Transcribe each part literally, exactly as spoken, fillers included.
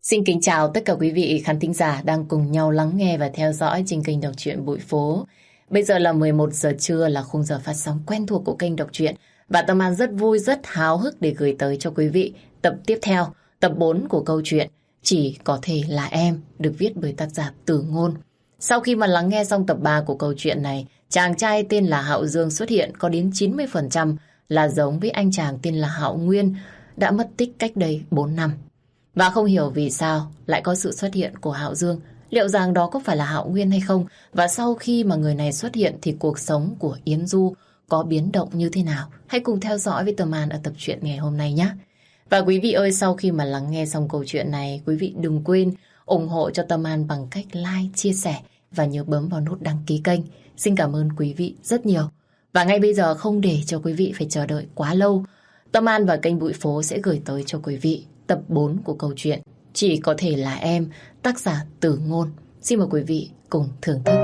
Xin kính chào tất cả quý vị khán thính giả đang cùng nhau lắng nghe và theo dõi trên kênh Đọc truyện Bụi Phố. Bây giờ là mười một giờ trưa, là khung giờ phát sóng quen thuộc của kênh Đọc truyện. Và Tâm An rất vui, rất háo hức để gửi tới cho quý vị tập tiếp theo, tập bốn của câu chuyện Chỉ Có Thể Là Em, được viết bởi tác giả Tử Ngôn. Sau khi mà lắng nghe xong tập ba của câu chuyện này, chàng trai tên là Hạo Dương xuất hiện có đến chín mươi phần trăm là giống với anh chàng tên là Hạo Nguyên đã mất tích cách đây bốn năm. Và không hiểu vì sao lại có sự xuất hiện của Hạo Dương. Liệu rằng đó có phải là Hạo Nguyên hay không? Và sau khi mà người này xuất hiện thì cuộc sống của Yến Du có biến động như thế nào? Hãy cùng theo dõi với Tâm An ở tập truyện ngày hôm nay nhé. Và quý vị ơi, sau khi mà lắng nghe xong câu chuyện này, quý vị đừng quên ủng hộ cho Tâm An bằng cách like, chia sẻ và nhớ bấm vào nút đăng ký kênh. Xin cảm ơn quý vị rất nhiều. Và ngay bây giờ, không để cho quý vị phải chờ đợi quá lâu, Tâm An và kênh Bụi Phố sẽ gửi tới cho quý vị tập bốn của câu chuyện Chỉ Có Thể Là Em, tác giả Tử Ngôn. Xin mời quý vị cùng thưởng thức.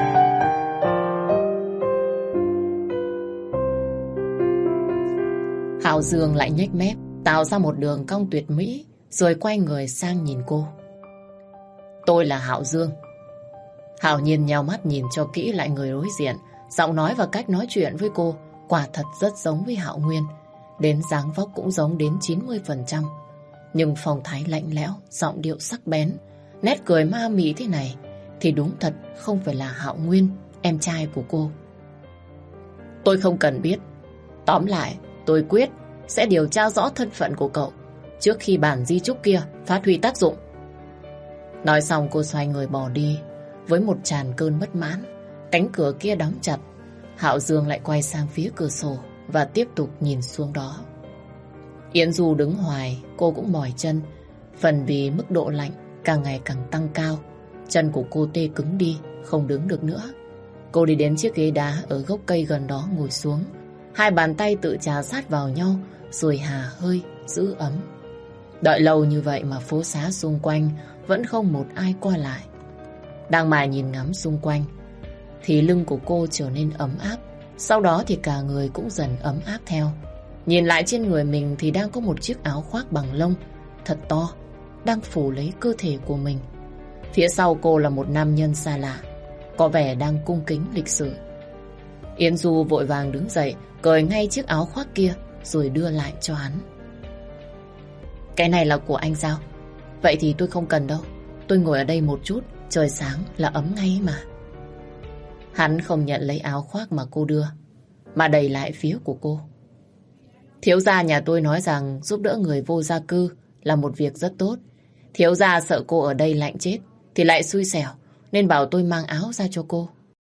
Hạo Dương lại nhếch mép, tạo ra một đường cong tuyệt mỹ, rồi quay người sang nhìn cô. Tôi là Hạo Dương. Hạo Nhiên nheo mắt nhìn cho kỹ lại người đối diện. Giọng nói và cách nói chuyện với cô quả thật rất giống với Hạo Nguyên. Đến dáng vóc cũng giống đến chín mươi phần trăm. Nhưng phong thái lạnh lẽo, giọng điệu sắc bén, nét cười ma mị thế này thì đúng thật không phải là Hạo Nguyên, em trai của cô. Tôi không cần biết. Tóm lại, tôi quyết sẽ điều tra rõ thân phận của cậu trước khi bản di chúc kia phát huy tác dụng. Nói xong cô xoay người bỏ đi với một tràn cơn bất mãn. Cánh cửa kia đóng chặt. Hạo Dương lại quay sang phía cửa sổ và tiếp tục nhìn xuống đó. Yến Du đứng hoài, cô cũng mỏi chân. Phần vì mức độ lạnh càng ngày càng tăng cao, chân của cô tê cứng đi, không đứng được nữa. Cô đi đến chiếc ghế đá ở gốc cây gần đó ngồi xuống. Hai bàn tay tự chà sát vào nhau, rồi hà hơi, giữ ấm. Đợi lâu như vậy mà phố xá xung quanh vẫn không một ai qua lại. Đang mải nhìn ngắm xung quanh thì lưng của cô trở nên ấm áp. Sau đó thì cả người cũng dần ấm áp theo. Nhìn lại trên người mình thì đang có một chiếc áo khoác bằng lông thật to đang phủ lấy cơ thể của mình. Phía sau cô là một nam nhân xa lạ, có vẻ đang cung kính lịch sự. Yến Du vội vàng đứng dậy, cởi ngay chiếc áo khoác kia rồi đưa lại cho hắn. Cái này là của anh sao? Vậy thì tôi không cần đâu. Tôi ngồi ở đây một chút, trời sáng là ấm ngay mà. Hắn không nhận lấy áo khoác mà cô đưa, mà đẩy lại phía của cô. Thiếu gia nhà tôi nói rằng giúp đỡ người vô gia cư là một việc rất tốt. Thiếu gia sợ cô ở đây lạnh chết thì lại xui xẻo, nên bảo tôi mang áo ra cho cô.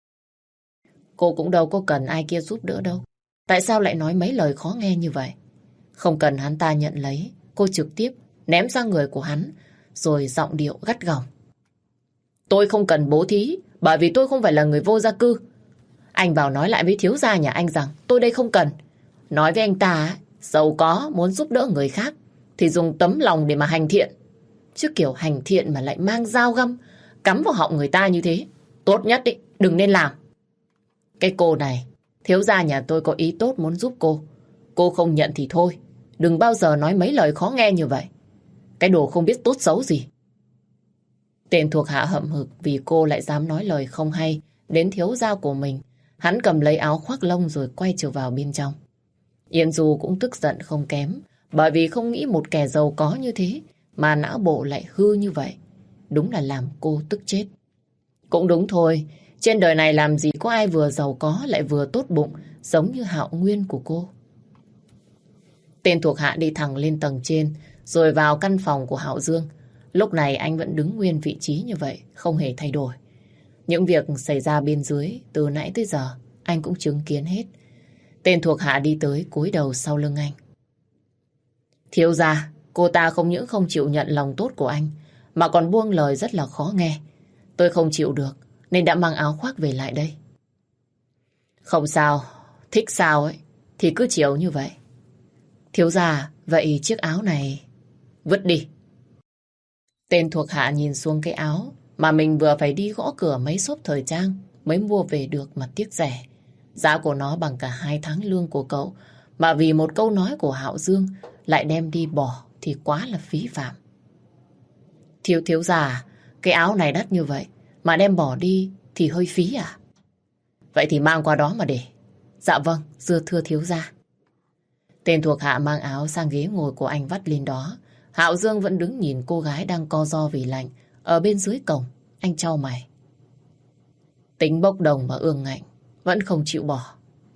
Cô cũng đâu có cần ai kia giúp đỡ đâu. Tại sao lại nói mấy lời khó nghe như vậy? Không cần hắn ta nhận lấy, cô trực tiếp ném ra người của hắn, rồi giọng điệu gắt gỏng. Tôi không cần bố thí, bởi vì tôi không phải là người vô gia cư. Anh vào nói lại với thiếu gia nhà anh rằng tôi đây không cần. Nói với anh ta, giàu có muốn giúp đỡ người khác thì dùng tấm lòng để mà hành thiện. Chứ kiểu hành thiện mà lại mang dao găm cắm vào họng người ta như thế, tốt nhất ý, đừng nên làm. Cái cô này, thiếu gia nhà tôi có ý tốt muốn giúp cô. Cô không nhận thì thôi, đừng bao giờ nói mấy lời khó nghe như vậy. Cái đồ không biết tốt xấu gì. Tên thuộc hạ hậm hực vì cô lại dám nói lời không hay đến thiếu gia của mình. Hắn cầm lấy áo khoác lông rồi quay trở vào bên trong. Yến Du cũng tức giận không kém, bởi vì không nghĩ một kẻ giàu có như thế mà não bộ lại hư như vậy. Đúng là làm cô tức chết. Cũng đúng thôi, trên đời này làm gì có ai vừa giàu có lại vừa tốt bụng giống như Hạo Nguyên của cô. Tên thuộc hạ đi thẳng lên tầng trên rồi vào căn phòng của Hạo Dương. Lúc này anh vẫn đứng nguyên vị trí như vậy, không hề thay đổi. Những việc xảy ra bên dưới từ nãy tới giờ anh cũng chứng kiến hết. Tên thuộc hạ đi tới cúi đầu sau lưng anh. Thiếu gia, cô ta không những không chịu nhận lòng tốt của anh mà còn buông lời rất là khó nghe. Tôi không chịu được nên đã mang áo khoác về lại đây. Không sao, thích sao ấy thì cứ chiều như vậy. Thiếu gia, vậy chiếc áo này vứt đi. Tên thuộc hạ nhìn xuống cái áo mà mình vừa phải đi gõ cửa mấy shop thời trang mới mua về được mà tiếc rẻ. Giá của nó bằng cả hai tháng lương của cậu, mà vì một câu nói của Hạo Dương lại đem đi bỏ thì quá là phí phạm. Thiếu thiếu già, cái áo này đắt như vậy, mà đem bỏ đi thì hơi phí à? Vậy thì mang qua đó mà để. Dạ vâng, dưa thưa thiếu gia. Tên thuộc hạ mang áo sang ghế ngồi của anh vắt lên đó. Hạo Dương vẫn đứng nhìn cô gái đang co ro vì lạnh. Ở bên dưới cổng, anh chau mày. Tính bốc đồng và ương ngạnh, vẫn không chịu bỏ.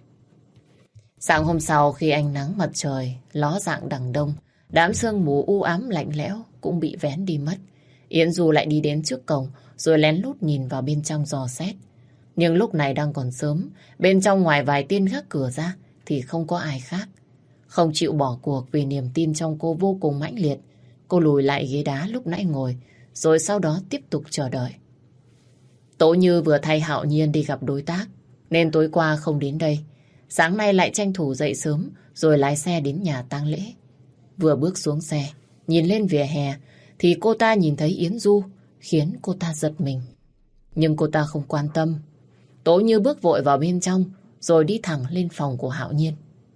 Sáng hôm sau khi ánh nắng mặt trời ló dạng đằng đông, đám sương mù u ám lạnh lẽo cũng bị vén đi mất. Yến Du lại đi đến trước cổng rồi lén lút nhìn vào bên trong dò xét. Nhưng lúc này đang còn sớm, bên trong ngoài vài tên gác cửa ra thì không có ai khác. Không chịu bỏ cuộc vì niềm tin trong cô vô cùng mãnh liệt, cô lùi lại ghế đá lúc nãy ngồi, rồi sau đó tiếp tục chờ đợi. Tố Như vừa thay Hạo Nhiên đi gặp đối tác, nên tối qua không đến đây. Sáng nay lại tranh thủ dậy sớm, rồi lái xe đến nhà tang lễ. Vừa bước xuống xe, nhìn lên vỉa hè, thì cô ta nhìn thấy Yến Du, khiến cô ta giật mình. Nhưng cô ta không quan tâm. Tố Như bước vội vào bên trong, rồi đi thẳng lên phòng của Hạo Nhiên.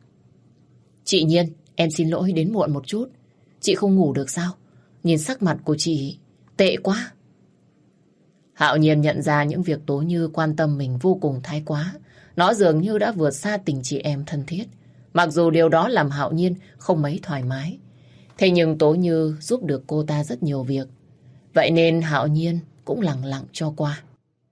Chị Nhiên, em xin lỗi đến muộn một chút. Chị không ngủ được sao? Nhìn sắc mặt của chị tệ quá. Hạo Nhiên nhận ra những việc Tố Như quan tâm mình vô cùng thái quá. Nó dường như đã vượt xa tình chị em thân thiết. Mặc dù điều đó làm Hạo Nhiên không mấy thoải mái. Thế nhưng Tố Như giúp được cô ta rất nhiều việc. Vậy nên Hạo Nhiên cũng lặng lặng cho qua.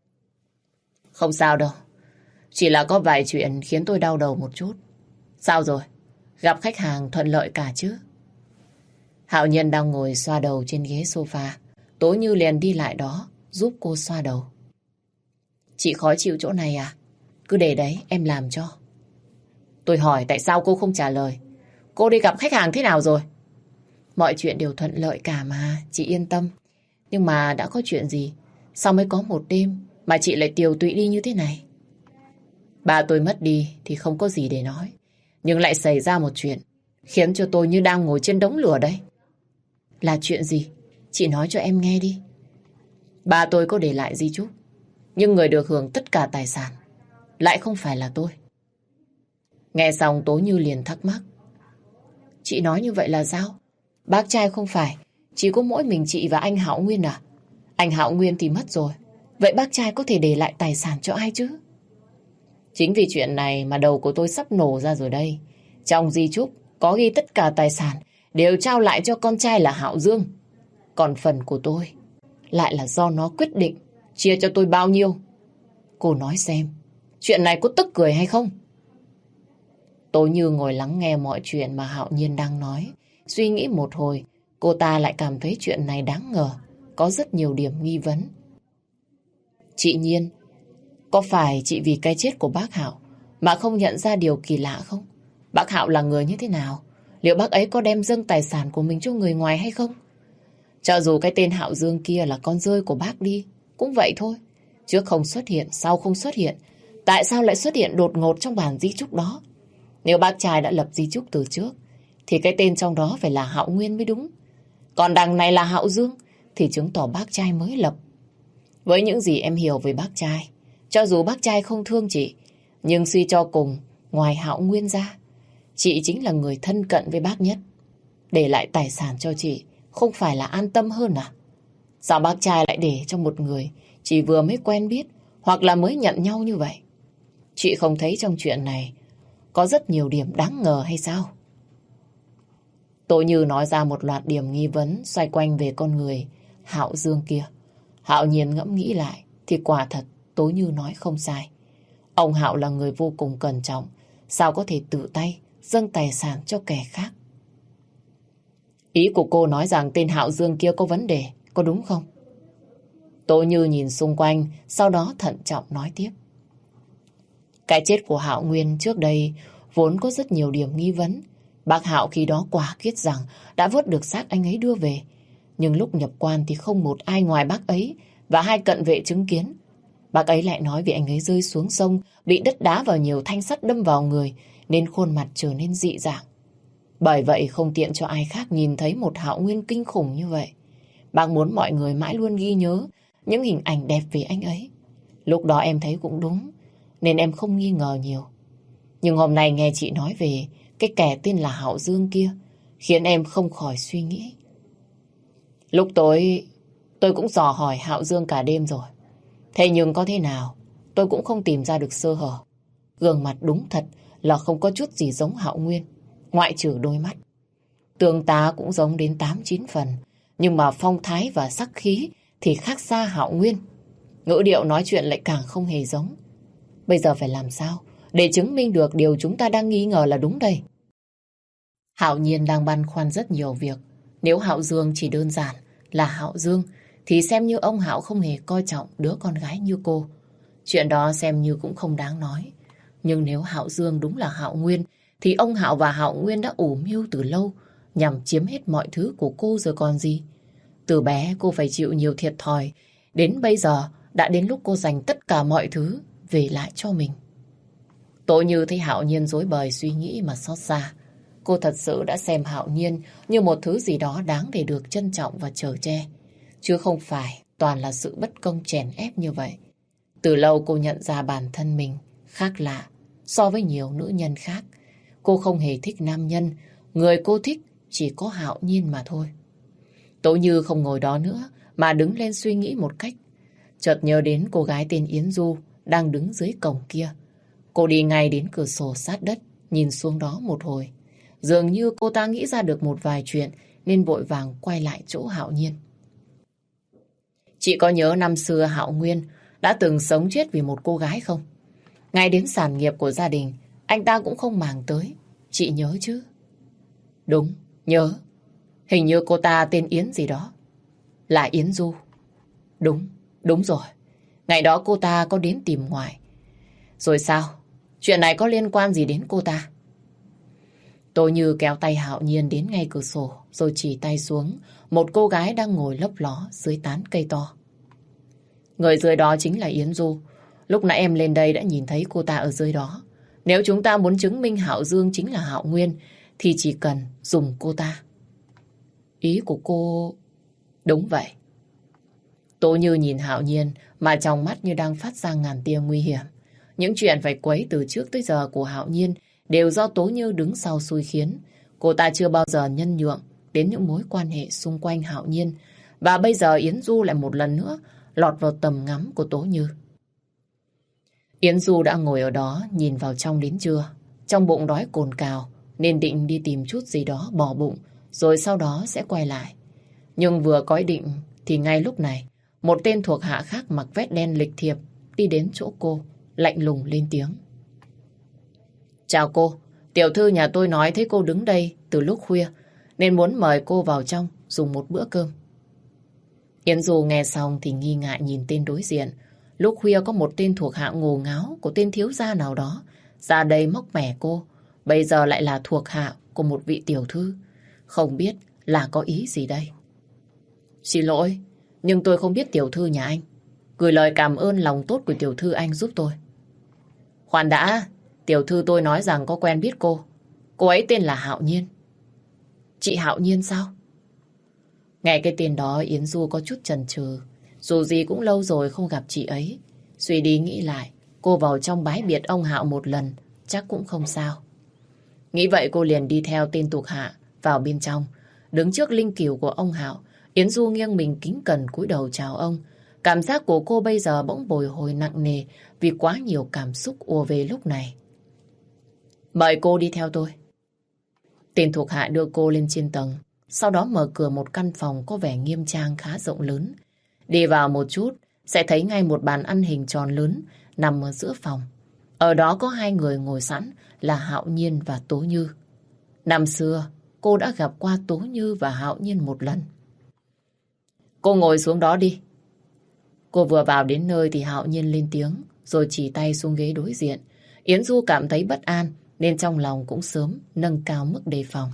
Không sao đâu. Chỉ là có vài chuyện khiến tôi đau đầu một chút. Sao rồi? Gặp khách hàng thuận lợi cả chứ? Hạo Nhiên đang ngồi xoa đầu trên ghế sofa. Tố Như liền đi lại đó giúp cô xoa đầu. Chị khó chịu chỗ này à? Cứ để đấy em làm cho. Tôi hỏi tại sao cô không trả lời? Cô đi gặp khách hàng thế nào rồi? Mọi chuyện đều thuận lợi cả mà, chị yên tâm. Nhưng mà đã có chuyện gì? Sao mới có một đêm mà chị lại tiều tụy đi như thế này? Ba tôi mất đi thì không có gì để nói. Nhưng lại xảy ra một chuyện khiến cho tôi như đang ngồi trên đống lửa đấy. Là chuyện gì? Chị nói cho em nghe đi. Ba tôi có để lại di chúc, nhưng người được hưởng tất cả tài sản lại không phải là tôi. Nghe xong Tố Như liền thắc mắc. Chị nói như vậy là sao? Bác trai không phải chỉ có mỗi mình chị và anh Hạo Nguyên à? Anh Hạo Nguyên thì mất rồi. Vậy bác trai có thể để lại tài sản cho ai chứ? Chính vì chuyện này mà đầu của tôi sắp nổ ra rồi đây. Trong di chúc có ghi tất cả tài sản đều trao lại cho con trai là Hạo Dương. Còn phần của tôi lại là do nó quyết định chia cho tôi bao nhiêu. Cô nói xem, chuyện này có tức cười hay không? Tố Như ngồi lắng nghe mọi chuyện mà Hạo Nhiên đang nói. Suy nghĩ một hồi, cô ta lại cảm thấy chuyện này đáng ngờ, có rất nhiều điểm nghi vấn. Chị Nhiên, có phải chị vì cái chết của bác Hạo mà không nhận ra điều kỳ lạ không? Bác Hạo là người như thế nào? Liệu bác ấy có đem dâng tài sản của mình cho người ngoài hay không? Cho dù cái tên Hạo Dương kia là con rơi của bác đi, cũng vậy thôi. Trước không xuất hiện, sau không xuất hiện. Tại sao lại xuất hiện đột ngột trong bản di chúc đó? Nếu bác trai đã lập di chúc từ trước, thì cái tên trong đó phải là Hạo Nguyên mới đúng. Còn đằng này là Hạo Dương, thì chứng tỏ bác trai mới lập. Với những gì em hiểu về bác trai, cho dù bác trai không thương chị, nhưng suy cho cùng, ngoài Hạo Nguyên ra, chị chính là người thân cận với bác nhất. Để lại tài sản cho chị, không phải là an tâm hơn à? Sao bác trai lại để cho một người chỉ vừa mới quen biết hoặc là mới nhận nhau như vậy? Chị không thấy trong chuyện này có rất nhiều điểm đáng ngờ hay sao? Tố Như nói ra một loạt điểm nghi vấn xoay quanh về con người Hạo Dương kia. Hạo Nhiên ngẫm nghĩ lại thì quả thật Tố Như nói không sai. Ông Hạo là người vô cùng cẩn trọng, sao có thể tự tay dâng tài sản cho kẻ khác? Ý của cô nói rằng tên Hạo Dương kia có vấn đề, có đúng không? Tố Như nhìn xung quanh, sau đó thận trọng nói tiếp. Cái chết của Hạo Nguyên trước đây vốn có rất nhiều điểm nghi vấn. Bác Hạo khi đó quả quyết rằng đã vớt được xác anh ấy đưa về. Nhưng lúc nhập quan thì không một ai ngoài bác ấy và hai cận vệ chứng kiến. Bác ấy lại nói vì anh ấy rơi xuống sông, bị đất đá vào nhiều thanh sắt đâm vào người, nên khuôn mặt trở nên dị dạng. Bởi vậy không tiện cho ai khác nhìn thấy một Hạo Nguyên kinh khủng như vậy. Bác muốn mọi người mãi luôn ghi nhớ những hình ảnh đẹp về anh ấy. Lúc đó em thấy cũng đúng, nên em không nghi ngờ nhiều. Nhưng hôm nay nghe chị nói về cái kẻ tên là Hạo Dương kia, khiến em không khỏi suy nghĩ. Lúc tối Tôi cũng dò hỏi Hạo Dương cả đêm rồi. Thế nhưng có thế nào, tôi cũng không tìm ra được sơ hở. Gương mặt đúng thật là không có chút gì giống Hạo Nguyên, ngoại trừ đôi mắt. Tướng tá cũng giống đến tám chín phần, nhưng mà phong thái và sắc khí thì khác xa Hạo Nguyên. Ngữ điệu nói chuyện lại càng không hề giống. Bây giờ phải làm sao để chứng minh được điều chúng ta đang nghi ngờ là đúng đây? Hạo Nhiên đang băn khoăn rất nhiều việc. Nếu Hạo Dương chỉ đơn giản là Hạo Dương thì xem như ông Hạo không hề coi trọng đứa con gái như cô. Chuyện đó xem như cũng không đáng nói. Nhưng nếu Hạo Dương đúng là Hạo Nguyên thì ông Hạo và Hạo Nguyên đã ủ mưu từ lâu nhằm chiếm hết mọi thứ của cô rồi còn gì. Từ bé cô phải chịu nhiều thiệt thòi. Đến bây giờ đã đến lúc cô dành tất cả mọi thứ về lại cho mình. Tố Như thấy Hạo Nhiên rối bời suy nghĩ mà xót xa. Cô thật sự đã xem Hạo Nhiên như một thứ gì đó đáng để được trân trọng và chở che. Chứ không phải toàn là sự bất công chèn ép như vậy. Từ lâu cô nhận ra bản thân mình khác lạ so với nhiều nữ nhân khác. Cô không hề thích nam nhân. Người cô thích chỉ có Hạo Nhiên mà thôi. Tố Như không ngồi đó nữa mà đứng lên suy nghĩ một cách. Chợt nhớ đến cô gái tên Yến Du đang đứng dưới cổng kia. Cô đi ngay đến cửa sổ sát đất, nhìn xuống đó một hồi. Dường như cô ta nghĩ ra được một vài chuyện nên vội vàng quay lại chỗ Hạo Nhiên. Chị có nhớ năm xưa Hạo Nguyên đã từng sống chết vì một cô gái không? Ngay đến sản nghiệp của gia đình anh ta cũng không màng tới. Chị nhớ chứ? Đúng, nhớ. Hình như cô ta tên Yến gì đó. Là Yến Du. Đúng, đúng rồi. Ngày đó cô ta có đến tìm ngoại. Rồi sao? Chuyện này có liên quan gì đến cô ta? Tôi Như kéo tay Hạo Nhiên đến ngay cửa sổ rồi chỉ tay xuống một cô gái đang ngồi lấp ló dưới tán cây to. Người dưới đó chính là Yến Du. Lúc nãy em lên đây đã nhìn thấy cô ta ở dưới đó. Nếu chúng ta muốn chứng minh Hạo Dương chính là Hạo Nguyên thì chỉ cần dùng cô ta. Ý của cô... Đúng vậy. Tố Như nhìn Hạo Nhiên mà trong mắt như đang phát ra ngàn tia nguy hiểm. Những chuyện phải quấy từ trước tới giờ của Hạo Nhiên đều do Tố Như đứng sau xui khiến. Cô ta chưa bao giờ nhân nhượng đến những mối quan hệ xung quanh Hạo Nhiên. Và bây giờ Yến Du lại một lần nữa lọt vào tầm ngắm của Tố Như. Yến Du đã ngồi ở đó nhìn vào trong đến trưa. Trong bụng đói cồn cào nên định đi tìm chút gì đó bỏ bụng rồi sau đó sẽ quay lại. Nhưng vừa có ý định thì ngay lúc này một tên thuộc hạ khác mặc vest đen lịch thiệp đi đến chỗ cô, lạnh lùng lên tiếng. Chào cô, tiểu thư nhà tôi nói thấy cô đứng đây từ lúc khuya nên muốn mời cô vào trong dùng một bữa cơm. Yến Du nghe xong thì nghi ngại nhìn tên đối diện. Lúc khuya có một tên thuộc hạ ngổ ngáo của tên thiếu gia nào đó ra đây móc mẻ cô. Bây giờ lại là thuộc hạ của một vị tiểu thư. Không biết là có ý gì đây? Xin lỗi, nhưng tôi không biết tiểu thư nhà anh. Gửi lời cảm ơn lòng tốt của tiểu thư anh giúp tôi. Khoan đã, tiểu thư tôi nói rằng có quen biết cô. Cô ấy tên là Hạo Nhiên. Chị Hạo Nhiên sao? Nghe cái tên đó Yến Du có chút chần chừ. Dù gì cũng lâu rồi không gặp chị ấy. Suy đi nghĩ lại, cô vào trong bái biệt ông Hạo một lần chắc cũng không sao. Nghĩ vậy cô liền đi theo tên thuộc hạ vào bên trong. Đứng trước linh cữu của ông Hạo, Yến Du nghiêng mình kính cẩn cúi đầu chào ông. Cảm giác của cô bây giờ bỗng bồi hồi nặng nề vì quá nhiều cảm xúc ùa về lúc này. Mời cô đi theo tôi. Tên thuộc hạ đưa cô lên trên tầng, sau đó mở cửa một căn phòng có vẻ nghiêm trang khá rộng lớn. Đi vào một chút, sẽ thấy ngay một bàn ăn hình tròn lớn nằm ở giữa phòng. Ở đó có hai người ngồi sẵn là Hạo Nhiên và Tố Như. Năm xưa, cô đã gặp qua Tố Như và Hạo Nhiên một lần. Cô ngồi xuống đó đi. Cô vừa vào đến nơi thì Hạo Nhiên lên tiếng, rồi chỉ tay xuống ghế đối diện. Yến Du cảm thấy bất an, nên trong lòng cũng sớm nâng cao mức đề phòng.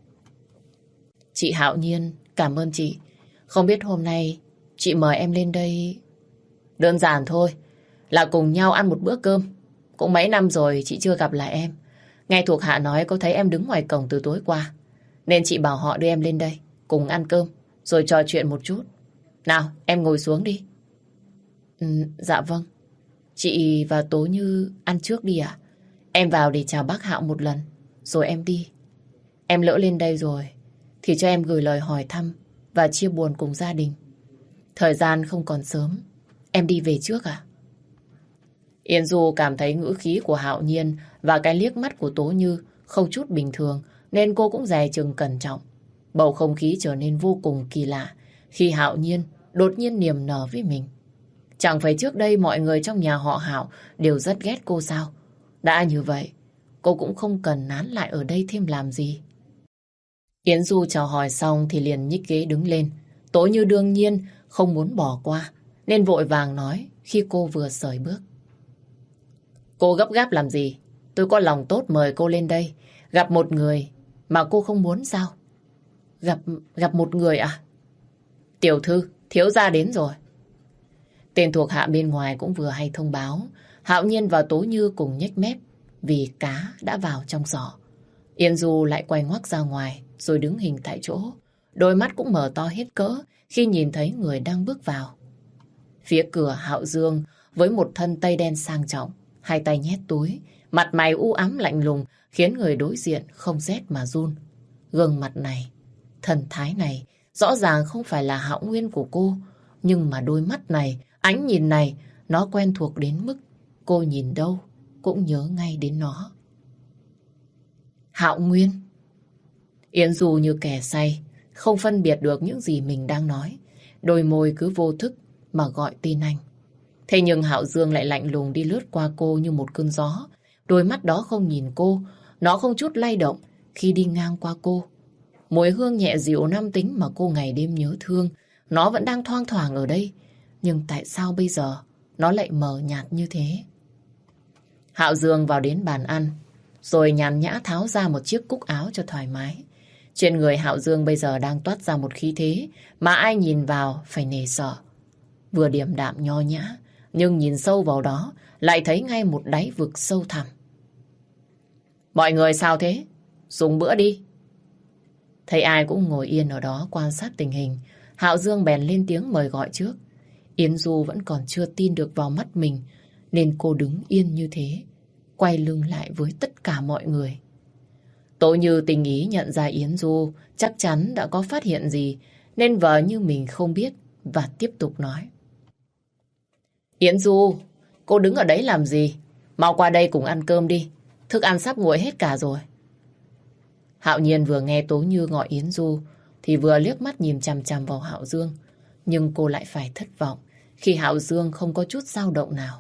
Chị Hạo Nhiên, cảm ơn chị. Không biết hôm nay chị mời em lên đây... Đơn giản thôi, là cùng nhau ăn một bữa cơm. Cũng mấy năm rồi chị chưa gặp lại em. Nghe thuộc hạ nói có thấy em đứng ngoài cổng từ tối qua, nên chị bảo họ đưa em lên đây, cùng ăn cơm, rồi trò chuyện một chút. Nào, em ngồi xuống đi. Ừ, dạ vâng. Chị và Tố Như ăn trước đi ạ. Em vào để chào bác Hạo một lần, rồi em đi. Em lỡ lên đây rồi, thì cho em gửi lời hỏi thăm và chia buồn cùng gia đình. Thời gian không còn sớm. Em đi về trước à? Yến Du cảm thấy ngữ khí của Hạo Nhiên và cái liếc mắt của Tố Như không chút bình thường, nên cô cũng dè chừng cẩn trọng. Bầu không khí trở nên vô cùng kỳ lạ khi Hạo Nhiên đột nhiên niềm nở với mình. Chẳng phải trước đây mọi người trong nhà họ Hạo đều rất ghét cô sao? Đã như vậy, cô cũng không cần nán lại ở đây thêm làm gì. Yến Du chào hỏi xong thì liền nhích ghế đứng lên. Tố Như đương nhiên không muốn bỏ qua, nên vội vàng nói khi cô vừa sởi bước. Cô gấp gáp làm gì? Tôi có lòng tốt mời cô lên đây. Gặp một người mà cô không muốn sao? Gặp gặp một người à? Tiểu thư, thiếu gia đến rồi. Tên thuộc hạ bên ngoài cũng vừa hay thông báo. Hạo Nhiên và Tố Như cùng nhếch mép vì cá đã vào trong giỏ. Yến Du lại quay ngoắt ra ngoài rồi đứng hình tại chỗ. Đôi mắt cũng mở to hết cỡ khi nhìn thấy người đang bước vào. Phía cửa Hạo Dương với một thân tây đen sang trọng, hai tay nhét túi, mặt mày u ám lạnh lùng khiến người đối diện không rét mà run. Gương mặt này, thần thái này rõ ràng không phải là Hạo Nguyên của cô, nhưng mà đôi mắt này, ánh nhìn này, nó quen thuộc đến mức cô nhìn đâu cũng nhớ ngay đến nó. Hạo Nguyên. Yến Du như kẻ say, không phân biệt được những gì mình đang nói. Đôi môi cứ vô thức mà gọi tên anh. Thế nhưng Hạo Dương lại lạnh lùng đi lướt qua cô như một cơn gió. Đôi mắt đó không nhìn cô, nó không chút lay động khi đi ngang qua cô. Mùi hương nhẹ dịu nam tính mà cô ngày đêm nhớ thương, nó vẫn đang thoang thoảng ở đây. Nhưng tại sao bây giờ nó lại mờ nhạt như thế? Hạo Dương vào đến bàn ăn, rồi nhàn nhã tháo ra một chiếc cúc áo cho thoải mái. Trên người Hạo Dương bây giờ đang toát ra một khí thế mà ai nhìn vào phải nể sợ. Vừa điềm đạm nho nhã, nhưng nhìn sâu vào đó lại thấy ngay một đáy vực sâu thẳm. Mọi người sao thế? Dùng bữa đi. Thấy ai cũng ngồi yên ở đó quan sát tình hình, Hạo Dương bèn lên tiếng mời gọi trước. Yến Du vẫn còn chưa tin được vào mắt mình, nên cô đứng yên như thế, quay lưng lại với tất cả mọi người. Tố Như tình ý nhận ra Yến Du chắc chắn đã có phát hiện gì, nên vờ như mình không biết và tiếp tục nói. Yến Du, cô đứng ở đấy làm gì? Mau qua đây cùng ăn cơm đi, thức ăn sắp nguội hết cả rồi. Hạo Nhiên vừa nghe Tố Như gọi Yến Du thì vừa liếc mắt nhìn chằm chằm vào Hạo Dương, nhưng cô lại phải thất vọng khi Hạo Dương không có chút dao động nào.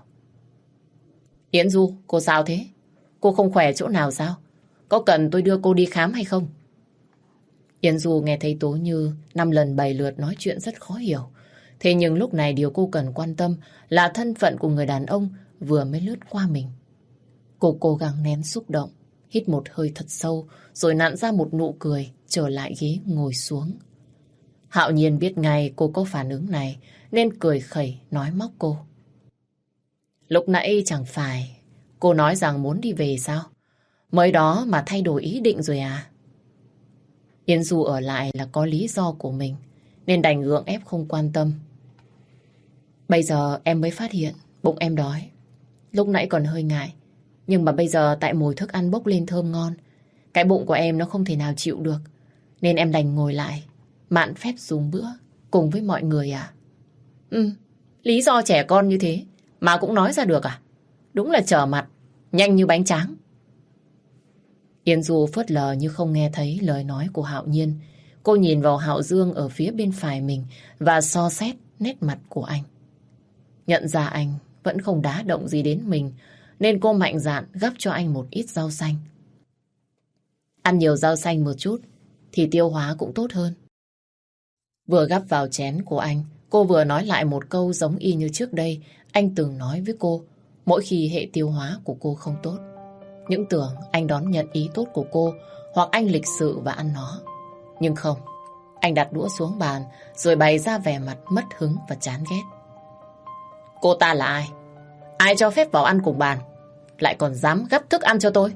Yến Du, cô sao thế? Cô không khỏe chỗ nào sao? Có cần tôi đưa cô đi khám hay không? Yến Du nghe thấy Tố Như năm lần bảy lượt nói chuyện rất khó hiểu. Thế nhưng lúc này điều cô cần quan tâm là thân phận của người đàn ông vừa mới lướt qua mình. Cô cố gắng nén xúc động, hít một hơi thật sâu rồi nặn ra một nụ cười, trở lại ghế ngồi xuống. Hạo Nhiên biết ngay cô có phản ứng này nên cười khẩy nói móc cô. Lúc nãy chẳng phải cô nói rằng muốn đi về sao? Mới đó mà thay đổi ý định rồi à? Yến Du ở lại là có lý do của mình, nên đành gượng ép không quan tâm. Bây giờ em mới phát hiện bụng em đói. Lúc nãy còn hơi ngại, nhưng mà bây giờ tại mùi thức ăn bốc lên thơm ngon, cái bụng của em nó không thể nào chịu được, nên em đành ngồi lại mạn phép dùng bữa cùng với mọi người à? Ừ, lý do trẻ con như thế mà cũng nói ra được à? Đúng là trở mặt, nhanh như bánh tráng. Yến Du phớt lờ như không nghe thấy lời nói của Hạo Nhiên. Cô nhìn vào Hạo Dương ở phía bên phải mình và so xét nét mặt của anh. Nhận ra anh vẫn không đá động gì đến mình, nên cô mạnh dạn gắp cho anh một ít rau xanh. Ăn nhiều rau xanh một chút thì tiêu hóa cũng tốt hơn. Vừa gắp vào chén của anh, cô vừa nói lại một câu giống y như trước đây anh từng nói với cô mỗi khi hệ tiêu hóa của cô không tốt. Những tưởng anh đón nhận ý tốt của cô hoặc anh lịch sự và ăn nó. Nhưng không, anh đặt đũa xuống bàn rồi bày ra vẻ mặt mất hứng và chán ghét. Cô ta là ai? Ai cho phép vào ăn cùng bàn, lại còn dám gắp thức ăn cho tôi?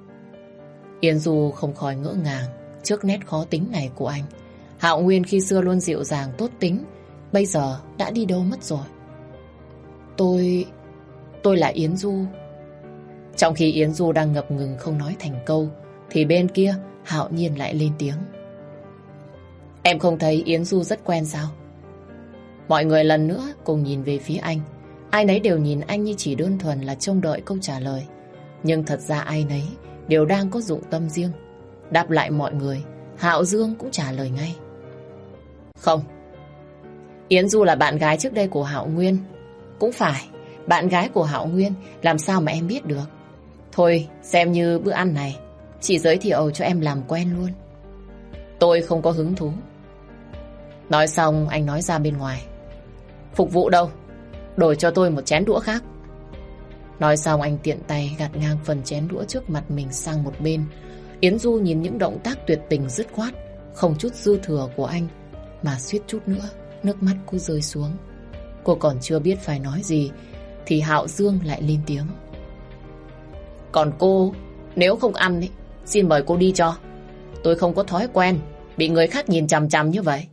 Yến Du không khỏi ngỡ ngàng trước nét khó tính này của anh. Hạo Nguyên khi xưa luôn dịu dàng tốt tính, bây giờ đã đi đâu mất rồi? Tôi... tôi là Yến Du. Trong khi Yến Du đang ngập ngừng không nói thành câu, thì bên kia Hạo Nhiên lại lên tiếng. Em không thấy Yến Du rất quen sao? Mọi người lần nữa cùng nhìn về phía anh. Ai nấy đều nhìn anh như chỉ đơn thuần là trông đợi câu trả lời. Nhưng thật ra ai nấy đều đang có dụng tâm riêng. Đáp lại mọi người, Hạo Dương cũng trả lời ngay. Không. Yến Du là bạn gái trước đây của Hạo Nguyên. Cũng phải, bạn gái của Hạo Nguyên, làm sao mà em biết được. Thôi, xem như bữa ăn này chị giới thiệu cho em làm quen luôn. Tôi không có hứng thú. Nói xong anh nói ra bên ngoài. Phục vụ đâu? Đổi cho tôi một chén đũa khác. Nói xong anh tiện tay gạt ngang phần chén đũa trước mặt mình sang một bên. Yến Du nhìn những động tác tuyệt tình dứt khoát, không chút dư thừa của anh, mà suýt chút nữa nước mắt cô rơi xuống. Cô còn chưa biết phải nói gì thì Hạo Dương lại lên tiếng. Còn cô, nếu không ăn ấy, xin mời cô đi cho. Tôi không có thói quen bị người khác nhìn chằm chằm như vậy.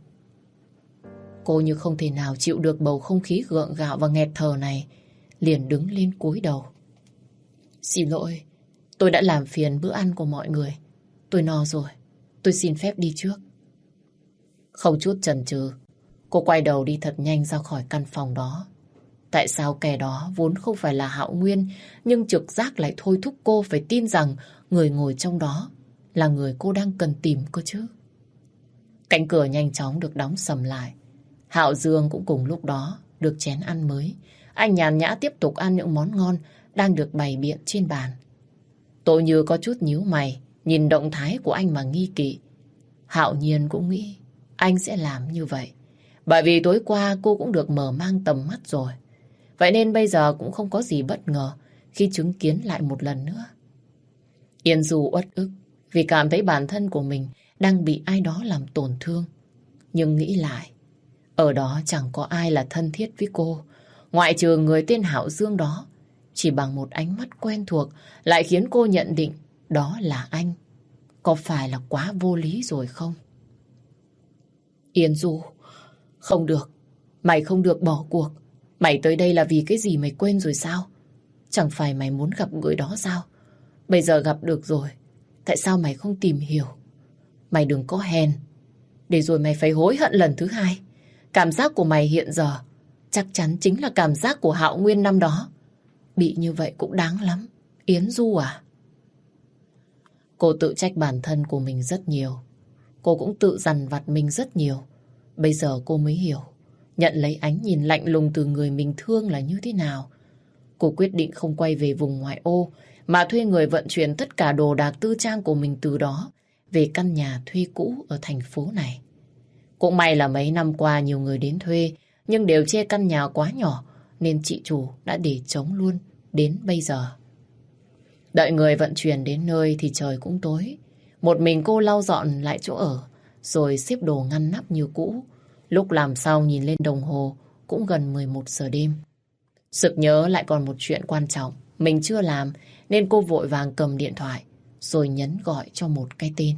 Cô như không thể nào chịu được bầu không khí gượng gạo và nghẹt thở này, liền đứng lên cúi đầu. Xin lỗi, tôi đã làm phiền bữa ăn của mọi người. Tôi no rồi, tôi xin phép đi trước. Không chút chần chừ, cô quay đầu đi thật nhanh ra khỏi căn phòng đó. Tại sao kẻ đó vốn không phải là Hạo Nguyên, nhưng trực giác lại thôi thúc cô phải tin rằng người ngồi trong đó là người cô đang cần tìm cơ chứ? Cánh cửa nhanh chóng được đóng sầm lại. Hạo Dương cũng cùng lúc đó được chén ăn mới. Anh nhàn nhã tiếp tục ăn những món ngon đang được bày biện trên bàn. Tôi như có chút nhíu mày, nhìn động thái của anh mà nghi kỵ. Hạo Nhiên cũng nghĩ anh sẽ làm như vậy. Bởi vì tối qua cô cũng được mở mang tầm mắt rồi. Vậy nên bây giờ cũng không có gì bất ngờ khi chứng kiến lại một lần nữa. Yên Du uất ức vì cảm thấy bản thân của mình đang bị ai đó làm tổn thương. Nhưng nghĩ lại, ở đó chẳng có ai là thân thiết với cô, ngoại trừ người tên Hạo Dương đó. Chỉ bằng một ánh mắt quen thuộc lại khiến cô nhận định đó là anh. Có phải là quá vô lý rồi không? Yên Du, không được. Mày không được bỏ cuộc. Mày tới đây là vì cái gì mày quên rồi sao? Chẳng phải mày muốn gặp người đó sao? Bây giờ gặp được rồi, tại sao mày không tìm hiểu? Mày đừng có hèn, để rồi mày phải hối hận lần thứ hai. Cảm giác của mày hiện giờ chắc chắn chính là cảm giác của Hạo Nguyên năm đó. Bị như vậy cũng đáng lắm, Yến Du à? Cô tự trách bản thân của mình rất nhiều. Cô cũng tự dằn vặt mình rất nhiều. Bây giờ cô mới hiểu nhận lấy ánh nhìn lạnh lùng từ người mình thương là như thế nào. Cô quyết định không quay về vùng ngoại ô, mà thuê người vận chuyển tất cả đồ đạc tư trang của mình từ đó về căn nhà thuê cũ ở thành phố này. Cũng may là mấy năm qua nhiều người đến thuê, nhưng đều chê căn nhà quá nhỏ nên chị chủ đã để trống luôn đến bây giờ. Đợi người vận chuyển đến nơi thì trời cũng tối. Một mình cô lau dọn lại chỗ ở, rồi xếp đồ ngăn nắp như cũ. Lúc làm xong nhìn lên đồng hồ cũng gần mười một giờ đêm. Sực nhớ lại còn một chuyện quan trọng mình chưa làm, nên cô vội vàng cầm điện thoại rồi nhấn gọi cho một cái tên.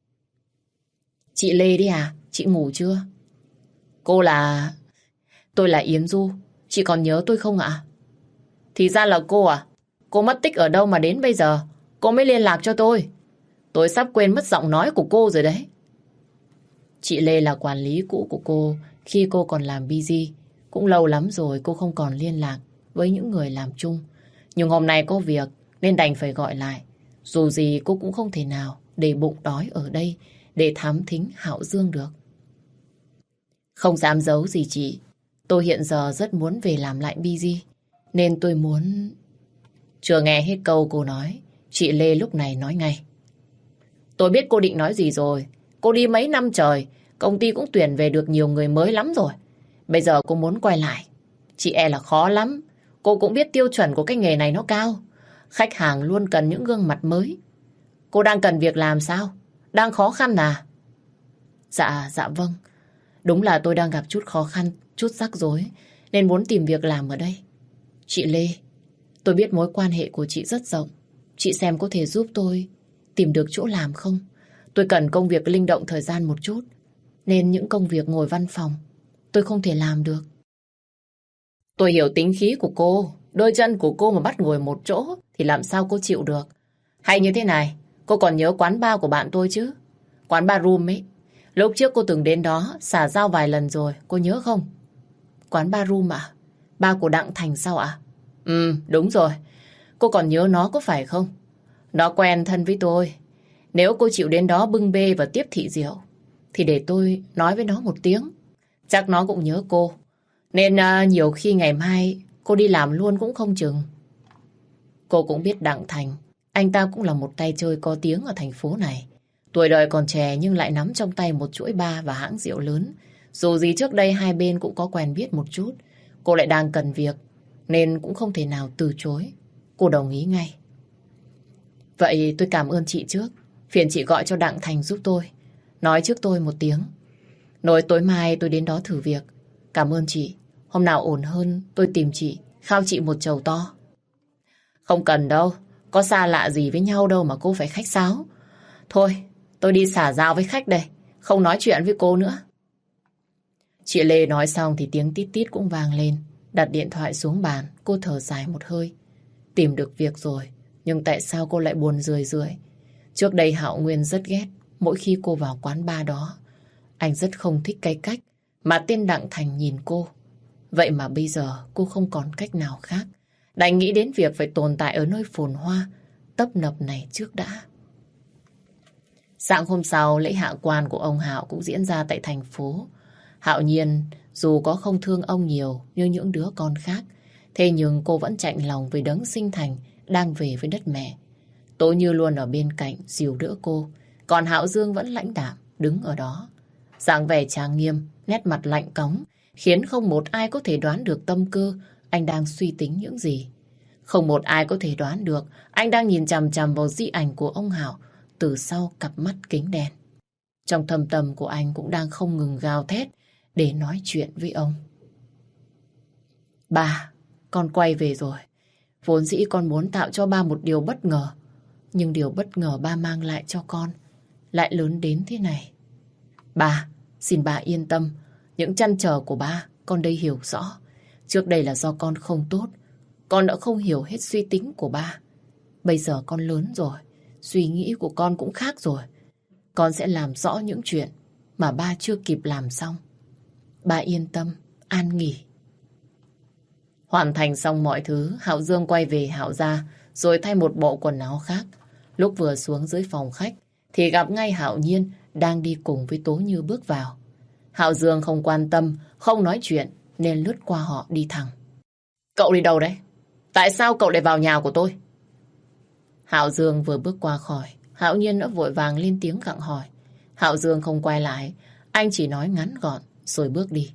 Chị Lê đi à? Chị ngủ chưa? Cô là... Tôi là Yến Du. Chị còn nhớ tôi không ạ? Thì ra là cô à? Cô mất tích ở đâu mà đến bây giờ cô mới liên lạc cho tôi? Tôi sắp quên mất giọng nói của cô rồi đấy. Chị Lê là quản lý cũ của cô khi cô còn làm busy. Cũng lâu lắm rồi cô không còn liên lạc với những người làm chung. Nhưng hôm nay có việc nên đành phải gọi lại. Dù gì cô cũng không thể nào để bụng đói ở đây để thám thính Hạo Dương được. Không dám giấu gì chị. Tôi hiện giờ rất muốn về làm lại busy, nên tôi muốn... Chưa nghe hết câu cô nói, chị Lê lúc này nói ngay. Tôi biết cô định nói gì rồi. Cô đi mấy năm trời, công ty cũng tuyển về được nhiều người mới lắm rồi. Bây giờ cô muốn quay lại, chị e là khó lắm. Cô cũng biết tiêu chuẩn của cái nghề này nó cao. Khách hàng luôn cần những gương mặt mới. Cô đang cần việc làm sao? Đang khó khăn à? Dạ, dạ vâng. Đúng là tôi đang gặp chút khó khăn, chút rắc rối, nên muốn tìm việc làm ở đây. Chị Lê, tôi biết mối quan hệ của chị rất rộng. Chị xem có thể giúp tôi tìm được chỗ làm không? Tôi cần công việc linh động thời gian một chút, nên những công việc ngồi văn phòng tôi không thể làm được. Tôi hiểu tính khí của cô. Đôi chân của cô mà bắt ngồi một chỗ thì làm sao cô chịu được. Hay như thế này, cô còn nhớ quán bar của bạn tôi chứ? Quán bar room ấy. Lúc trước cô từng đến đó xả dao vài lần rồi, cô nhớ không? quán Ba Room à? Ba của Đặng Thành sao ạ? Ừ, đúng rồi. Cô còn nhớ nó có phải không? Nó quen thân với tôi. Nếu cô chịu đến đó bưng bê và tiếp thị rượu, thì để tôi nói với nó một tiếng. Chắc nó cũng nhớ cô. Nên à, nhiều khi ngày mai cô đi làm luôn cũng không chừng. Cô cũng biết Đặng Thành, anh ta cũng là một tay chơi có tiếng ở thành phố này. Tuổi đời còn trẻ nhưng lại nắm trong tay một chuỗi bar và hãng rượu lớn. Dù gì trước đây hai bên cũng có quen biết một chút. Cô lại đang cần việc, nên cũng không thể nào từ chối. Cô đồng ý ngay. Vậy tôi cảm ơn chị trước. Phiền chị gọi cho Đặng Thành giúp tôi. Nói trước tôi một tiếng. Nói tối mai tôi đến đó thử việc. Cảm ơn chị. Hôm nào ổn hơn tôi tìm chị, khao chị một chầu to. Không cần đâu. Có xa lạ gì với nhau đâu mà cô phải khách sáo. Thôi, tôi đi xả giao với khách đây. Không nói chuyện với cô nữa. Chị Lê nói xong thì tiếng tít tít cũng vang lên. Đặt điện thoại xuống bàn, cô thở dài một hơi. Tìm được việc rồi, nhưng tại sao cô lại buồn rười rượi? Trước đây Hạo Nguyên rất ghét mỗi khi cô vào quán bar đó. Anh rất không thích cái cách mà tên Đặng Thành nhìn cô. Vậy mà bây giờ cô không còn cách nào khác. Đành nghĩ đến việc phải tồn tại ở nơi phồn hoa, tấp nập này trước đã. Sáng hôm sau, lễ hạ quan của ông Hạo cũng diễn ra tại thành phố. Hạo Nhiên dù có không thương ông nhiều như những đứa con khác, thế nhưng cô vẫn chạnh lòng với đấng sinh thành đang về với đất mẹ. Tố Như luôn ở bên cạnh dìu đỡ cô, còn Hạo Dương vẫn lãnh đạm đứng ở đó. Dáng vẻ trang nghiêm, nét mặt lạnh cóng, khiến không một ai có thể đoán được tâm cơ anh đang suy tính những gì. Không một ai có thể đoán được anh đang nhìn chằm chằm vào di ảnh của ông Hạo từ sau cặp mắt kính đen. Trong thâm tâm của anh cũng đang không ngừng gào thét để nói chuyện với ông. Ba, con quay về rồi. Vốn dĩ con muốn tạo cho ba một điều bất ngờ, nhưng điều bất ngờ ba mang lại cho con lại lớn đến thế này. Ba, xin ba yên tâm. Những trăn trở của ba con đây hiểu rõ. Trước đây là do con không tốt. Con đã không hiểu hết suy tính của ba. Bây giờ con lớn rồi, suy nghĩ của con cũng khác rồi. Con sẽ làm rõ những chuyện mà ba chưa kịp làm xong. Ba yên tâm, an nghỉ. Hoàn thành xong mọi thứ, Hạo Dương quay về Hạo gia rồi thay một bộ quần áo khác. Lúc vừa xuống dưới phòng khách thì gặp ngay Hạo Nhiên đang đi cùng với Tố Như bước vào. Hạo Dương không quan tâm, không nói chuyện nên lướt qua họ đi thẳng. Cậu đi đâu đấy? Tại sao cậu lại vào nhà của tôi? Hạo Dương vừa bước qua khỏi, Hạo Nhiên đã vội vàng lên tiếng gặng hỏi. Hạo Dương không quay lại, anh chỉ nói ngắn gọn rồi bước đi.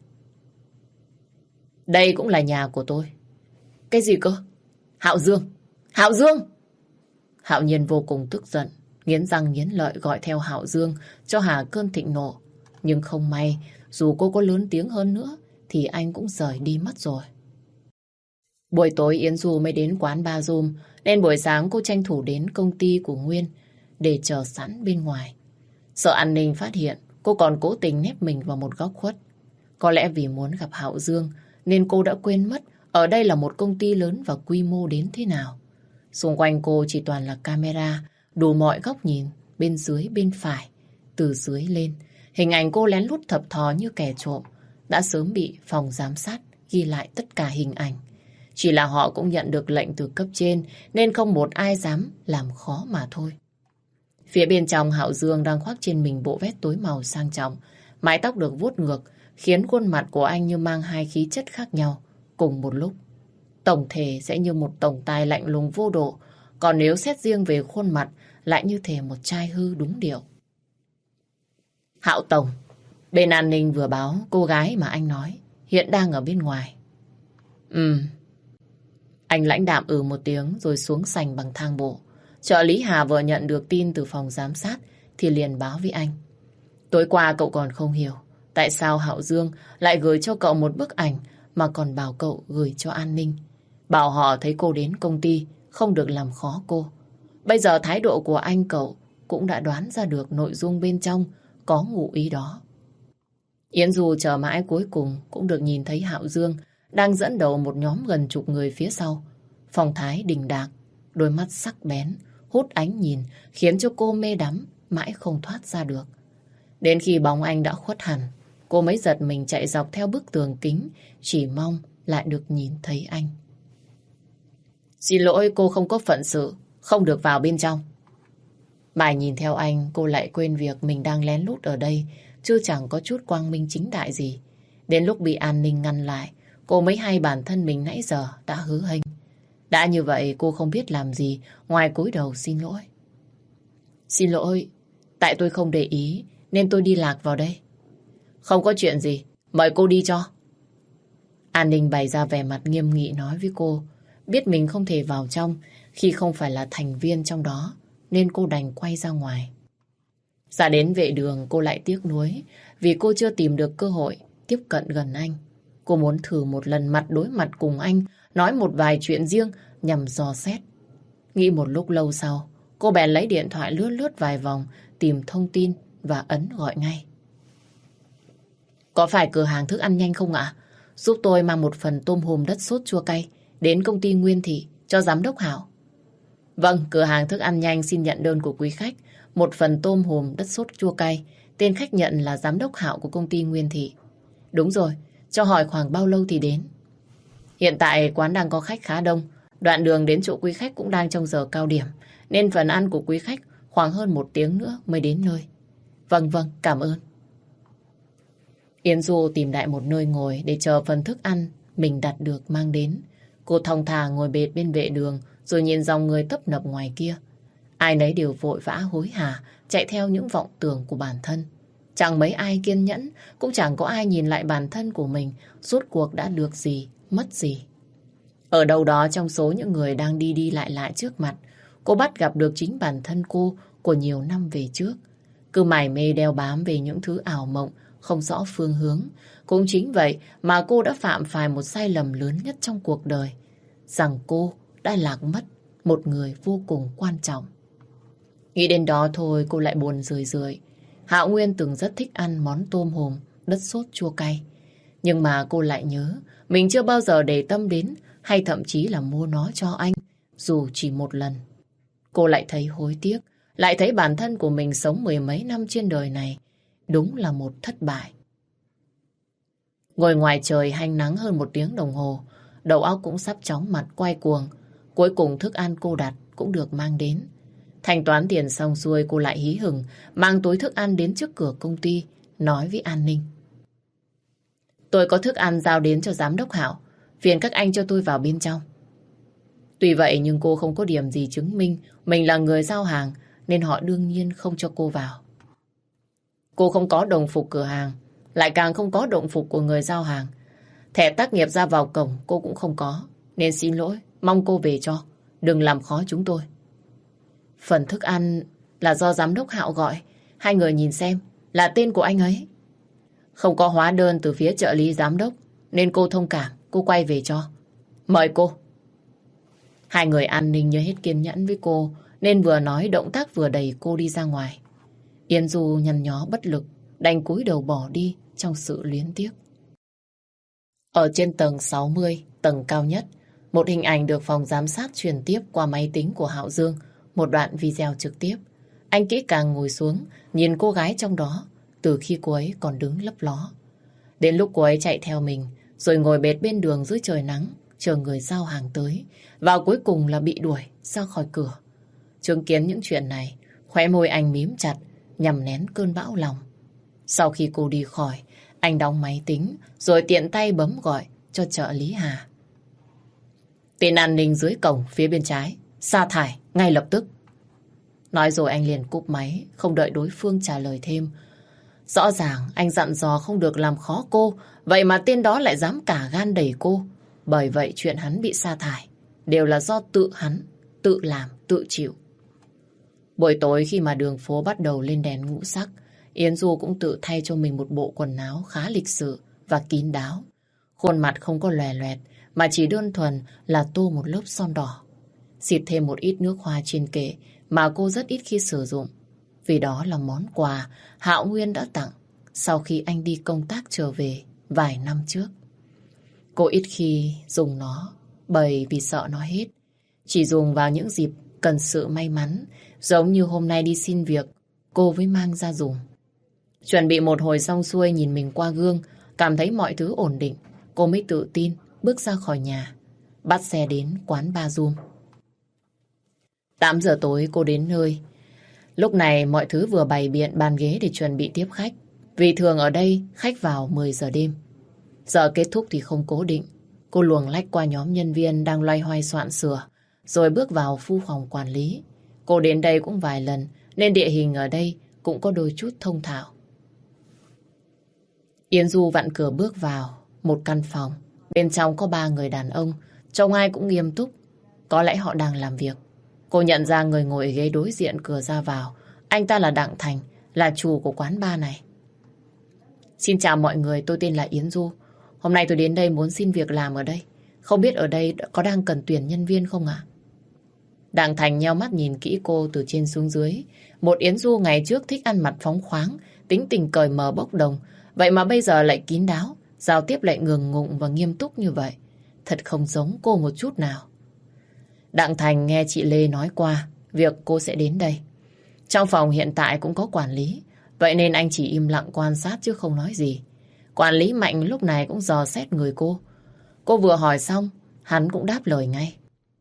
Đây cũng là nhà của tôi. Cái gì cơ? Hạo Dương! Hạo Dương! Hạo Nhiên vô cùng tức giận, nghiến răng nghiến lợi gọi theo Hạo Dương cho hà cơn thịnh nộ. Nhưng không may, dù cô có lớn tiếng hơn nữa thì anh cũng rời đi mất rồi. Buổi tối Yến Du mới đến quán Ba Room, nên buổi sáng cô tranh thủ đến công ty của Nguyên để chờ sẵn bên ngoài. Sợ an ninh phát hiện, cô còn cố tình nép mình vào một góc khuất. Có lẽ vì muốn gặp Hạo Dương nên cô đã quên mất ở đây là một công ty lớn và quy mô đến thế nào. Xung quanh cô chỉ toàn là camera, đủ mọi góc nhìn, bên dưới, bên phải, từ dưới lên. Hình ảnh cô lén lút thập thò như kẻ trộm, đã sớm bị phòng giám sát ghi lại tất cả hình ảnh. Chỉ là họ cũng nhận được lệnh từ cấp trên nên không một ai dám làm khó mà thôi. Phía bên trong Hạo Dương đang khoác trên mình bộ vest tối màu sang trọng, mái tóc được vuốt ngược, khiến khuôn mặt của anh như mang hai khí chất khác nhau cùng một lúc. Tổng thể sẽ như một tổng tài lạnh lùng vô độ, còn nếu xét riêng về khuôn mặt lại như thể một trai hư đúng điệu. Hạo Tổng, bên an ninh vừa báo cô gái mà anh nói hiện đang ở bên ngoài. Ừm. Anh lãnh đạm ừ một tiếng rồi xuống sành bằng thang bộ. Trợ lý Hà vừa nhận được tin từ phòng giám sát thì liền báo với anh. Tối qua cậu còn không hiểu tại sao Hạo Dương lại gửi cho cậu một bức ảnh mà còn bảo cậu gửi cho an ninh. Bảo họ thấy cô đến công ty không được làm khó cô. Bây giờ thái độ của anh cậu cũng đã đoán ra được nội dung bên trong có ngụ ý đó. Yến Du chờ mãi cuối cùng cũng được nhìn thấy Hạo Dương đang dẫn đầu một nhóm gần chục người phía sau. Phong thái đình đạc, đôi mắt sắc bén, hút ánh nhìn khiến cho cô mê đắm mãi không thoát ra được. Đến khi bóng anh đã khuất hẳn, cô mới giật mình chạy dọc theo bức tường kính, chỉ mong lại được nhìn thấy anh. Xin lỗi, cô không có phận sự, không được vào bên trong. Mãi nhìn theo anh, cô lại quên việc mình đang lén lút ở đây, chứ chẳng có chút quang minh chính đại gì. Đến lúc bị an ninh ngăn lại, cô mới hay bản thân mình nãy giờ đã hứa hênh. Đã như vậy cô không biết làm gì ngoài cúi đầu xin lỗi. Xin lỗi, tại tôi không để ý nên tôi đi lạc vào đây. Không có chuyện gì, mời cô đi cho. An ninh bày ra vẻ mặt nghiêm nghị nói với cô, biết mình không thể vào trong khi không phải là thành viên trong đó, nên cô đành quay ra ngoài. Ra đến vệ đường cô lại tiếc nuối vì cô chưa tìm được cơ hội tiếp cận gần anh. Cô muốn thử một lần mặt đối mặt cùng anh, nói một vài chuyện riêng nhằm dò xét. Nghĩ một lúc lâu sau, cô bèn lấy điện thoại lướt lướt vài vòng, tìm thông tin và ấn gọi ngay. Có phải cửa hàng thức ăn nhanh không ạ? Giúp tôi mang một phần tôm hùm đất sốt chua cay đến công ty Nguyên Thị cho giám đốc Hảo. Vâng, cửa hàng thức ăn nhanh xin nhận đơn của quý khách. Một phần tôm hùm đất sốt chua cay. Tên khách nhận là giám đốc Hảo của công ty Nguyên Thị. Đúng rồi, cho hỏi khoảng bao lâu thì đến. Hiện tại quán đang có khách khá đông. Đoạn đường đến chỗ quý khách cũng đang trong giờ cao điểm, nên phần ăn của quý khách khoảng hơn một tiếng nữa mới đến nơi. Vâng vâng, cảm ơn. Yến Du tìm lại một nơi ngồi để chờ phần thức ăn mình đặt được mang đến. Cô thong thả ngồi bệt bên vệ đường rồi nhìn dòng người tấp nập ngoài kia. Ai nấy đều vội vã hối hả chạy theo những vọng tưởng của bản thân. Chẳng mấy ai kiên nhẫn, cũng chẳng có ai nhìn lại bản thân của mình rốt cuộc đã được gì, mất gì. Ở đâu đó trong số những người đang đi đi lại lại trước mặt, cô bắt gặp được chính bản thân cô của nhiều năm về trước. Cứ mải mê đeo bám về những thứ ảo mộng, không rõ phương hướng. Cũng chính vậy mà cô đã phạm phải một sai lầm lớn nhất trong cuộc đời. Rằng cô đã lạc mất một người vô cùng quan trọng. Nghĩ đến đó thôi cô lại buồn rười rượi. Hạo Nguyên từng rất thích ăn món tôm hùm đất sốt chua cay. Nhưng mà cô lại nhớ mình chưa bao giờ để tâm đến hay thậm chí là mua nó cho anh, dù chỉ một lần. Cô lại thấy hối tiếc, lại thấy bản thân của mình sống mười mấy năm trên đời này đúng là một thất bại. Ngồi ngoài trời hanh nắng hơn một tiếng đồng hồ, đầu óc cũng sắp chóng mặt quay cuồng. Cuối cùng thức ăn cô đặt cũng được mang đến. Thanh toán tiền xong xuôi cô lại hí hửng mang túi thức ăn đến trước cửa công ty, nói với an ninh. Tôi có thức ăn giao đến cho giám đốc Hảo, phiền các anh cho tôi vào bên trong. Tuy vậy nhưng cô không có điểm gì chứng minh mình là người giao hàng, nên họ đương nhiên không cho cô vào. Cô không có đồng phục cửa hàng, lại càng không có đồng phục của người giao hàng. Thẻ tác nghiệp ra vào cổng cô cũng không có, nên xin lỗi, mong cô về cho, đừng làm khó chúng tôi. Phần thức ăn là do giám đốc Hạo gọi, hai người nhìn xem, là tên của anh ấy. Không có hóa đơn từ phía trợ lý giám đốc, nên cô thông cảm, cô quay về cho. Mời cô. Hai người an ninh như hết kiên nhẫn với cô, nên vừa nói động tác vừa đẩy cô đi ra ngoài. Yến Du nhăn nhó bất lực, đành cúi đầu bỏ đi trong sự luyến tiếc. Ở trên tầng sáu mươi, tầng cao nhất, một hình ảnh được phòng giám sát truyền tiếp qua máy tính của Hạo Dương, một đoạn video trực tiếp. Anh kỹ càng ngồi xuống, nhìn cô gái trong đó, từ khi cô ấy còn đứng lấp ló. Đến lúc cô ấy chạy theo mình, rồi ngồi bệt bên đường dưới trời nắng, chờ người giao hàng tới, và cuối cùng là bị đuổi ra khỏi cửa. Chứng kiến những chuyện này, khóe môi anh mím chặt, nhằm nén cơn bão lòng. Sau khi cô đi khỏi, anh đóng máy tính, rồi tiện tay bấm gọi cho trợ lý Hà. Tên an ninh dưới cổng phía bên trái, sa thải ngay lập tức. Nói rồi anh liền cúp máy, không đợi đối phương trả lời thêm. Rõ ràng anh dặn dò không được làm khó cô, vậy mà tên đó lại dám cả gan đẩy cô. Bởi vậy chuyện hắn bị sa thải đều là do tự hắn, tự làm, tự chịu. Buổi tối khi mà đường phố bắt đầu lên đèn ngũ sắc, Yến Du cũng tự thay cho mình một bộ quần áo khá lịch sự và kín đáo. Khuôn mặt không có lòe loẹt, mà chỉ đơn thuần là tô một lớp son đỏ. Xịt thêm một ít nước hoa trên kệ mà cô rất ít khi sử dụng. Vì đó là món quà Hạo Nguyên đã tặng sau khi anh đi công tác trở về vài năm trước. Cô ít khi dùng nó bởi vì sợ nó hết. Chỉ dùng vào những dịp cần sự may mắn, giống như hôm nay đi xin việc, cô mới mang ra dùng. Chuẩn bị một hồi xong xuôi nhìn mình qua gương, cảm thấy mọi thứ ổn định, cô mới tự tin bước ra khỏi nhà, bắt xe đến quán Ba Zoom. tám giờ tối cô đến nơi. Lúc này mọi thứ vừa bày biện bàn ghế để chuẩn bị tiếp khách. Vì thường ở đây khách vào mười giờ đêm. Giờ kết thúc thì không cố định. Cô luồng lách qua nhóm nhân viên đang loay hoay soạn sửa, rồi bước vào phu phòng quản lý. Cô đến đây cũng vài lần, nên địa hình ở đây cũng có đôi chút thông thạo. Yến Du vặn cửa bước vào một căn phòng. Bên trong có ba người đàn ông, trông ai cũng nghiêm túc. Có lẽ họ đang làm việc. Cô nhận ra người ngồi ghế đối diện cửa ra vào. Anh ta là Đặng Thành, là chủ của quán bar này. Xin chào mọi người, tôi tên là Yến Du. Hôm nay tôi đến đây muốn xin việc làm ở đây. Không biết ở đây có đang cần tuyển nhân viên không ạ? Đặng Thành nheo mắt nhìn kỹ cô từ trên xuống dưới. Một Yến Du ngày trước thích ăn mặc phóng khoáng, tính tình cởi mở bốc đồng. Vậy mà bây giờ lại kín đáo, giao tiếp lại ngường ngụng và nghiêm túc như vậy. Thật không giống cô một chút nào. Đặng Thành nghe chị Lê nói qua việc cô sẽ đến đây. Trong phòng hiện tại cũng có quản lý, vậy nên anh chỉ im lặng quan sát chứ không nói gì. Quản lý Mạnh lúc này cũng dò xét người cô. Cô vừa hỏi xong, hắn cũng đáp lời ngay.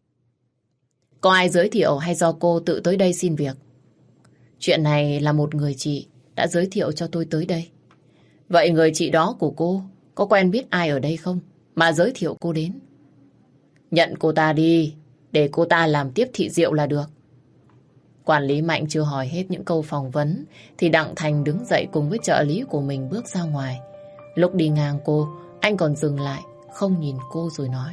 Có ai giới thiệu hay do cô tự tới đây xin việc? Chuyện này là một người chị đã giới thiệu cho tôi tới đây. Vậy người chị đó của cô có quen biết ai ở đây không mà giới thiệu cô đến? Nhận cô ta đi, để cô ta làm tiếp thị rượu là được. Quản lý Mạnh chưa hỏi hết những câu phỏng vấn thì Đặng Thành đứng dậy cùng với trợ lý của mình bước ra ngoài. Lúc đi ngang cô, anh còn dừng lại, không nhìn cô rồi nói.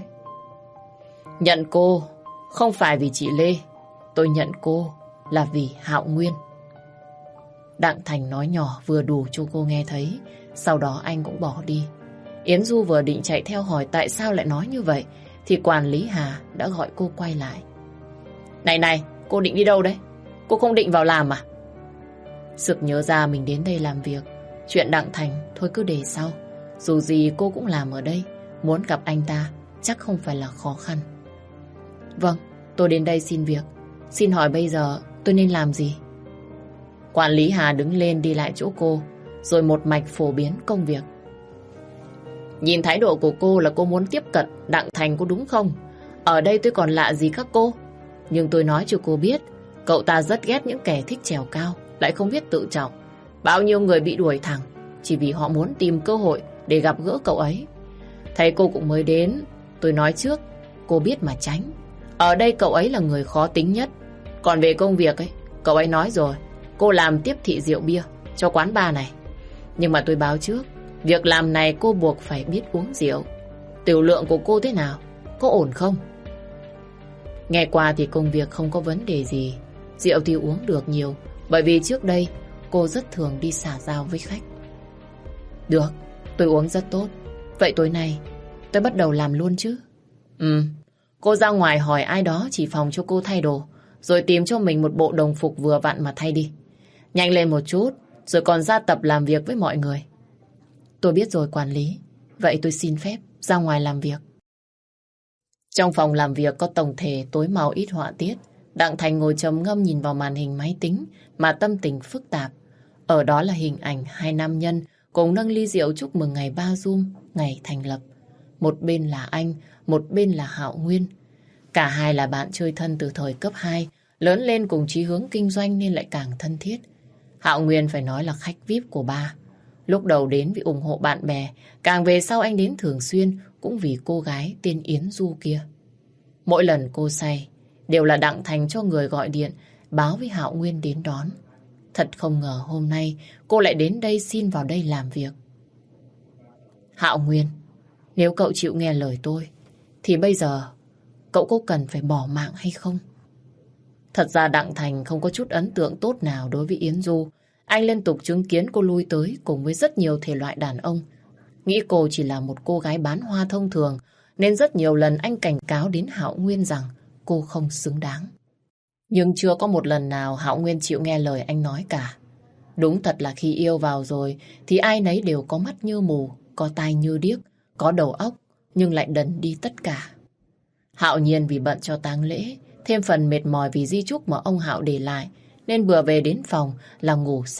Nhận cô không phải vì chị Lê, tôi nhận cô là vì Hạo Nguyên. Đặng Thành nói nhỏ vừa đủ cho cô nghe thấy, sau đó anh cũng bỏ đi. Yến Du vừa định chạy theo hỏi tại sao lại nói như vậy, thì quản lý Hà đã gọi cô quay lại. Này này, cô định đi đâu đấy? Cô không định vào làm à? Sực nhớ ra mình đến đây làm việc. Chuyện Đặng Thành thôi cứ để sau. Dù gì cô cũng làm ở đây, muốn gặp anh ta chắc không phải là khó khăn. Vâng, tôi đến đây xin việc. Xin hỏi bây giờ tôi nên làm gì? Quản lý Hà đứng lên đi lại chỗ cô, rồi một mạch phổ biến công việc. Nhìn thái độ của cô là cô muốn tiếp cận Đặng Thành có đúng không? Ở đây tôi còn lạ gì các cô. Nhưng tôi nói cho cô biết, cậu ta rất ghét những kẻ thích trèo cao, lại không biết tự trọng. Bao nhiêu người bị đuổi thẳng chỉ vì họ muốn tìm cơ hội để gặp gỡ cậu ấy. Thấy cô cũng mới đến, tôi nói trước, cô biết mà tránh. Ở đây cậu ấy là người khó tính nhất. Còn về công việc ấy, cậu ấy nói rồi, cô làm tiếp thị rượu bia cho quán bar này. Nhưng mà tôi báo trước, việc làm này cô buộc phải biết uống rượu. Tiểu lượng của cô thế nào? Có ổn không? Nghe qua thì công việc không có vấn đề gì. Rượu thì uống được nhiều, bởi vì trước đây cô rất thường đi xã giao với khách. Được, tôi uống rất tốt. Vậy tối nay tôi bắt đầu làm luôn chứ? Ừ, cô ra ngoài hỏi ai đó chỉ phòng cho cô thay đồ, rồi tìm cho mình một bộ đồng phục vừa vặn mà thay đi. Nhanh lên một chút, rồi còn ra tập làm việc với mọi người. Tôi biết rồi quản lý. Vậy tôi xin phép ra ngoài làm việc. Trong phòng làm việc có tổng thể tối màu ít họa tiết. Đặng Thành ngồi trầm ngâm nhìn vào màn hình máy tính mà tâm tình phức tạp. Ở đó là hình ảnh hai nam nhân cùng nâng ly rượu chúc mừng ngày Ba Zoom, ngày thành lập. Một bên là anh, một bên là Hạo Nguyên. Cả hai là bạn chơi thân từ thời cấp hai, lớn lên cùng chí hướng kinh doanh nên lại càng thân thiết. Hạo Nguyên phải nói là khách vi ai pi của ba. Lúc đầu đến vì ủng hộ bạn bè, càng về sau anh đến thường xuyên cũng vì cô gái tên Yến Du kia. Mỗi lần cô say, đều là Đặng Thành cho người gọi điện báo với Hạo Nguyên đến đón. Thật không ngờ hôm nay cô lại đến đây xin vào đây làm việc. Hạo Nguyên, nếu cậu chịu nghe lời tôi, thì bây giờ cậu có cần phải bỏ mạng hay không? Thật ra Đặng Thành không có chút ấn tượng tốt nào đối với Yến Du. Anh liên tục chứng kiến cô lui tới cùng với rất nhiều thể loại đàn ông. Nghĩ cô chỉ là một cô gái bán hoa thông thường, nên rất nhiều lần anh cảnh cáo đến Hạo Nguyên rằng cô không xứng đáng. Nhưng chưa có một lần nào Hạo Nguyên chịu nghe lời anh nói cả. Đúng thật là khi yêu vào rồi thì ai nấy đều có mắt như mù, có tai như điếc, có đầu óc nhưng lại đần đi tất cả. Hạo Nhiên vì bận cho tang lễ, thêm phần mệt mỏi vì di chúc mà ông Hạo để lại, nên vừa về đến phòng là ngủ say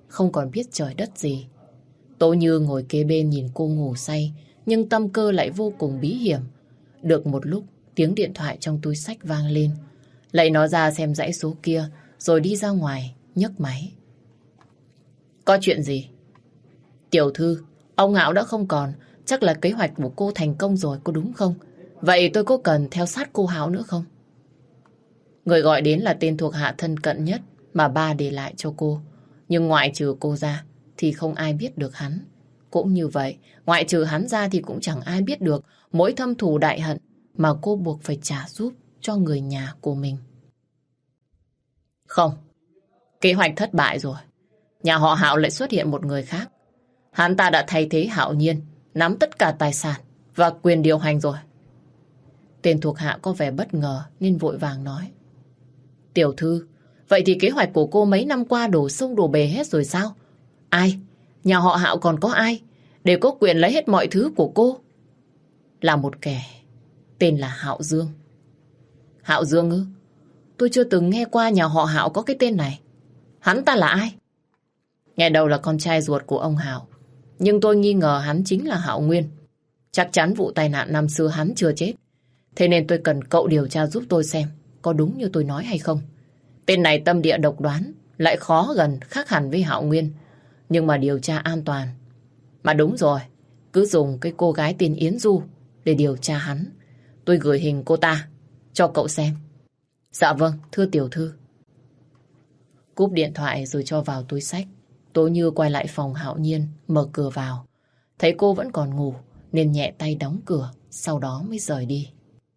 không còn biết trời đất gì. Tố Như ngồi kế bên nhìn cô ngủ say, nhưng tâm cơ lại vô cùng bí hiểm. Được một lúc, tiếng điện thoại trong túi xách vang lên. Lấy nó ra xem dãy số kia, rồi đi ra ngoài, nhấc máy. Có chuyện gì? Tiểu thư, ông Hạo đã không còn, chắc là kế hoạch của cô thành công rồi, có đúng không? Vậy tôi có cần theo sát cô Hạo nữa không? Người gọi đến là tên thuộc hạ thân cận nhất mà ba để lại cho cô. Nhưng ngoại trừ cô ra thì không ai biết được hắn. Cũng như vậy, ngoại trừ hắn ra thì cũng chẳng ai biết được mỗi thâm thù đại hận mà cô buộc phải trả giúp cho người nhà của mình. Không, kế hoạch thất bại rồi. Nhà họ Hạo lại xuất hiện một người khác. Hắn ta đã thay thế Hạo Nhiên, nắm tất cả tài sản và quyền điều hành rồi. Tên thuộc hạ có vẻ bất ngờ nên vội vàng nói. Tiểu thư, vậy thì kế hoạch của cô mấy năm qua đổ sông đổ bể hết rồi sao? Ai? Nhà họ Hạo còn có ai để có quyền lấy hết mọi thứ của cô? Là một kẻ tên là Hạo Dương. Hạo Dương ư? Tôi chưa từng nghe qua nhà họ Hạo có cái tên này. Hắn ta là ai? Nghe đầu là con trai ruột của ông Hạo, nhưng tôi nghi ngờ hắn chính là Hạo Nguyên. Chắc chắn vụ tai nạn năm xưa hắn chưa chết. Thế nên tôi cần cậu điều tra giúp tôi xem có đúng như tôi nói hay không. Tên này tâm địa độc đoán, lại khó gần khác hẳn với Hạo Nguyên. Nhưng mà điều tra an toàn. Mà đúng rồi, cứ dùng cái cô gái tên Yến Du để điều tra hắn. Tôi gửi hình cô ta cho cậu xem. Dạ vâng, thưa tiểu thư. Cúp điện thoại rồi cho vào túi xách. Tố Như quay lại phòng Hạo Nhiên, mở cửa vào. Thấy cô vẫn còn ngủ nên nhẹ tay đóng cửa, sau đó mới rời đi.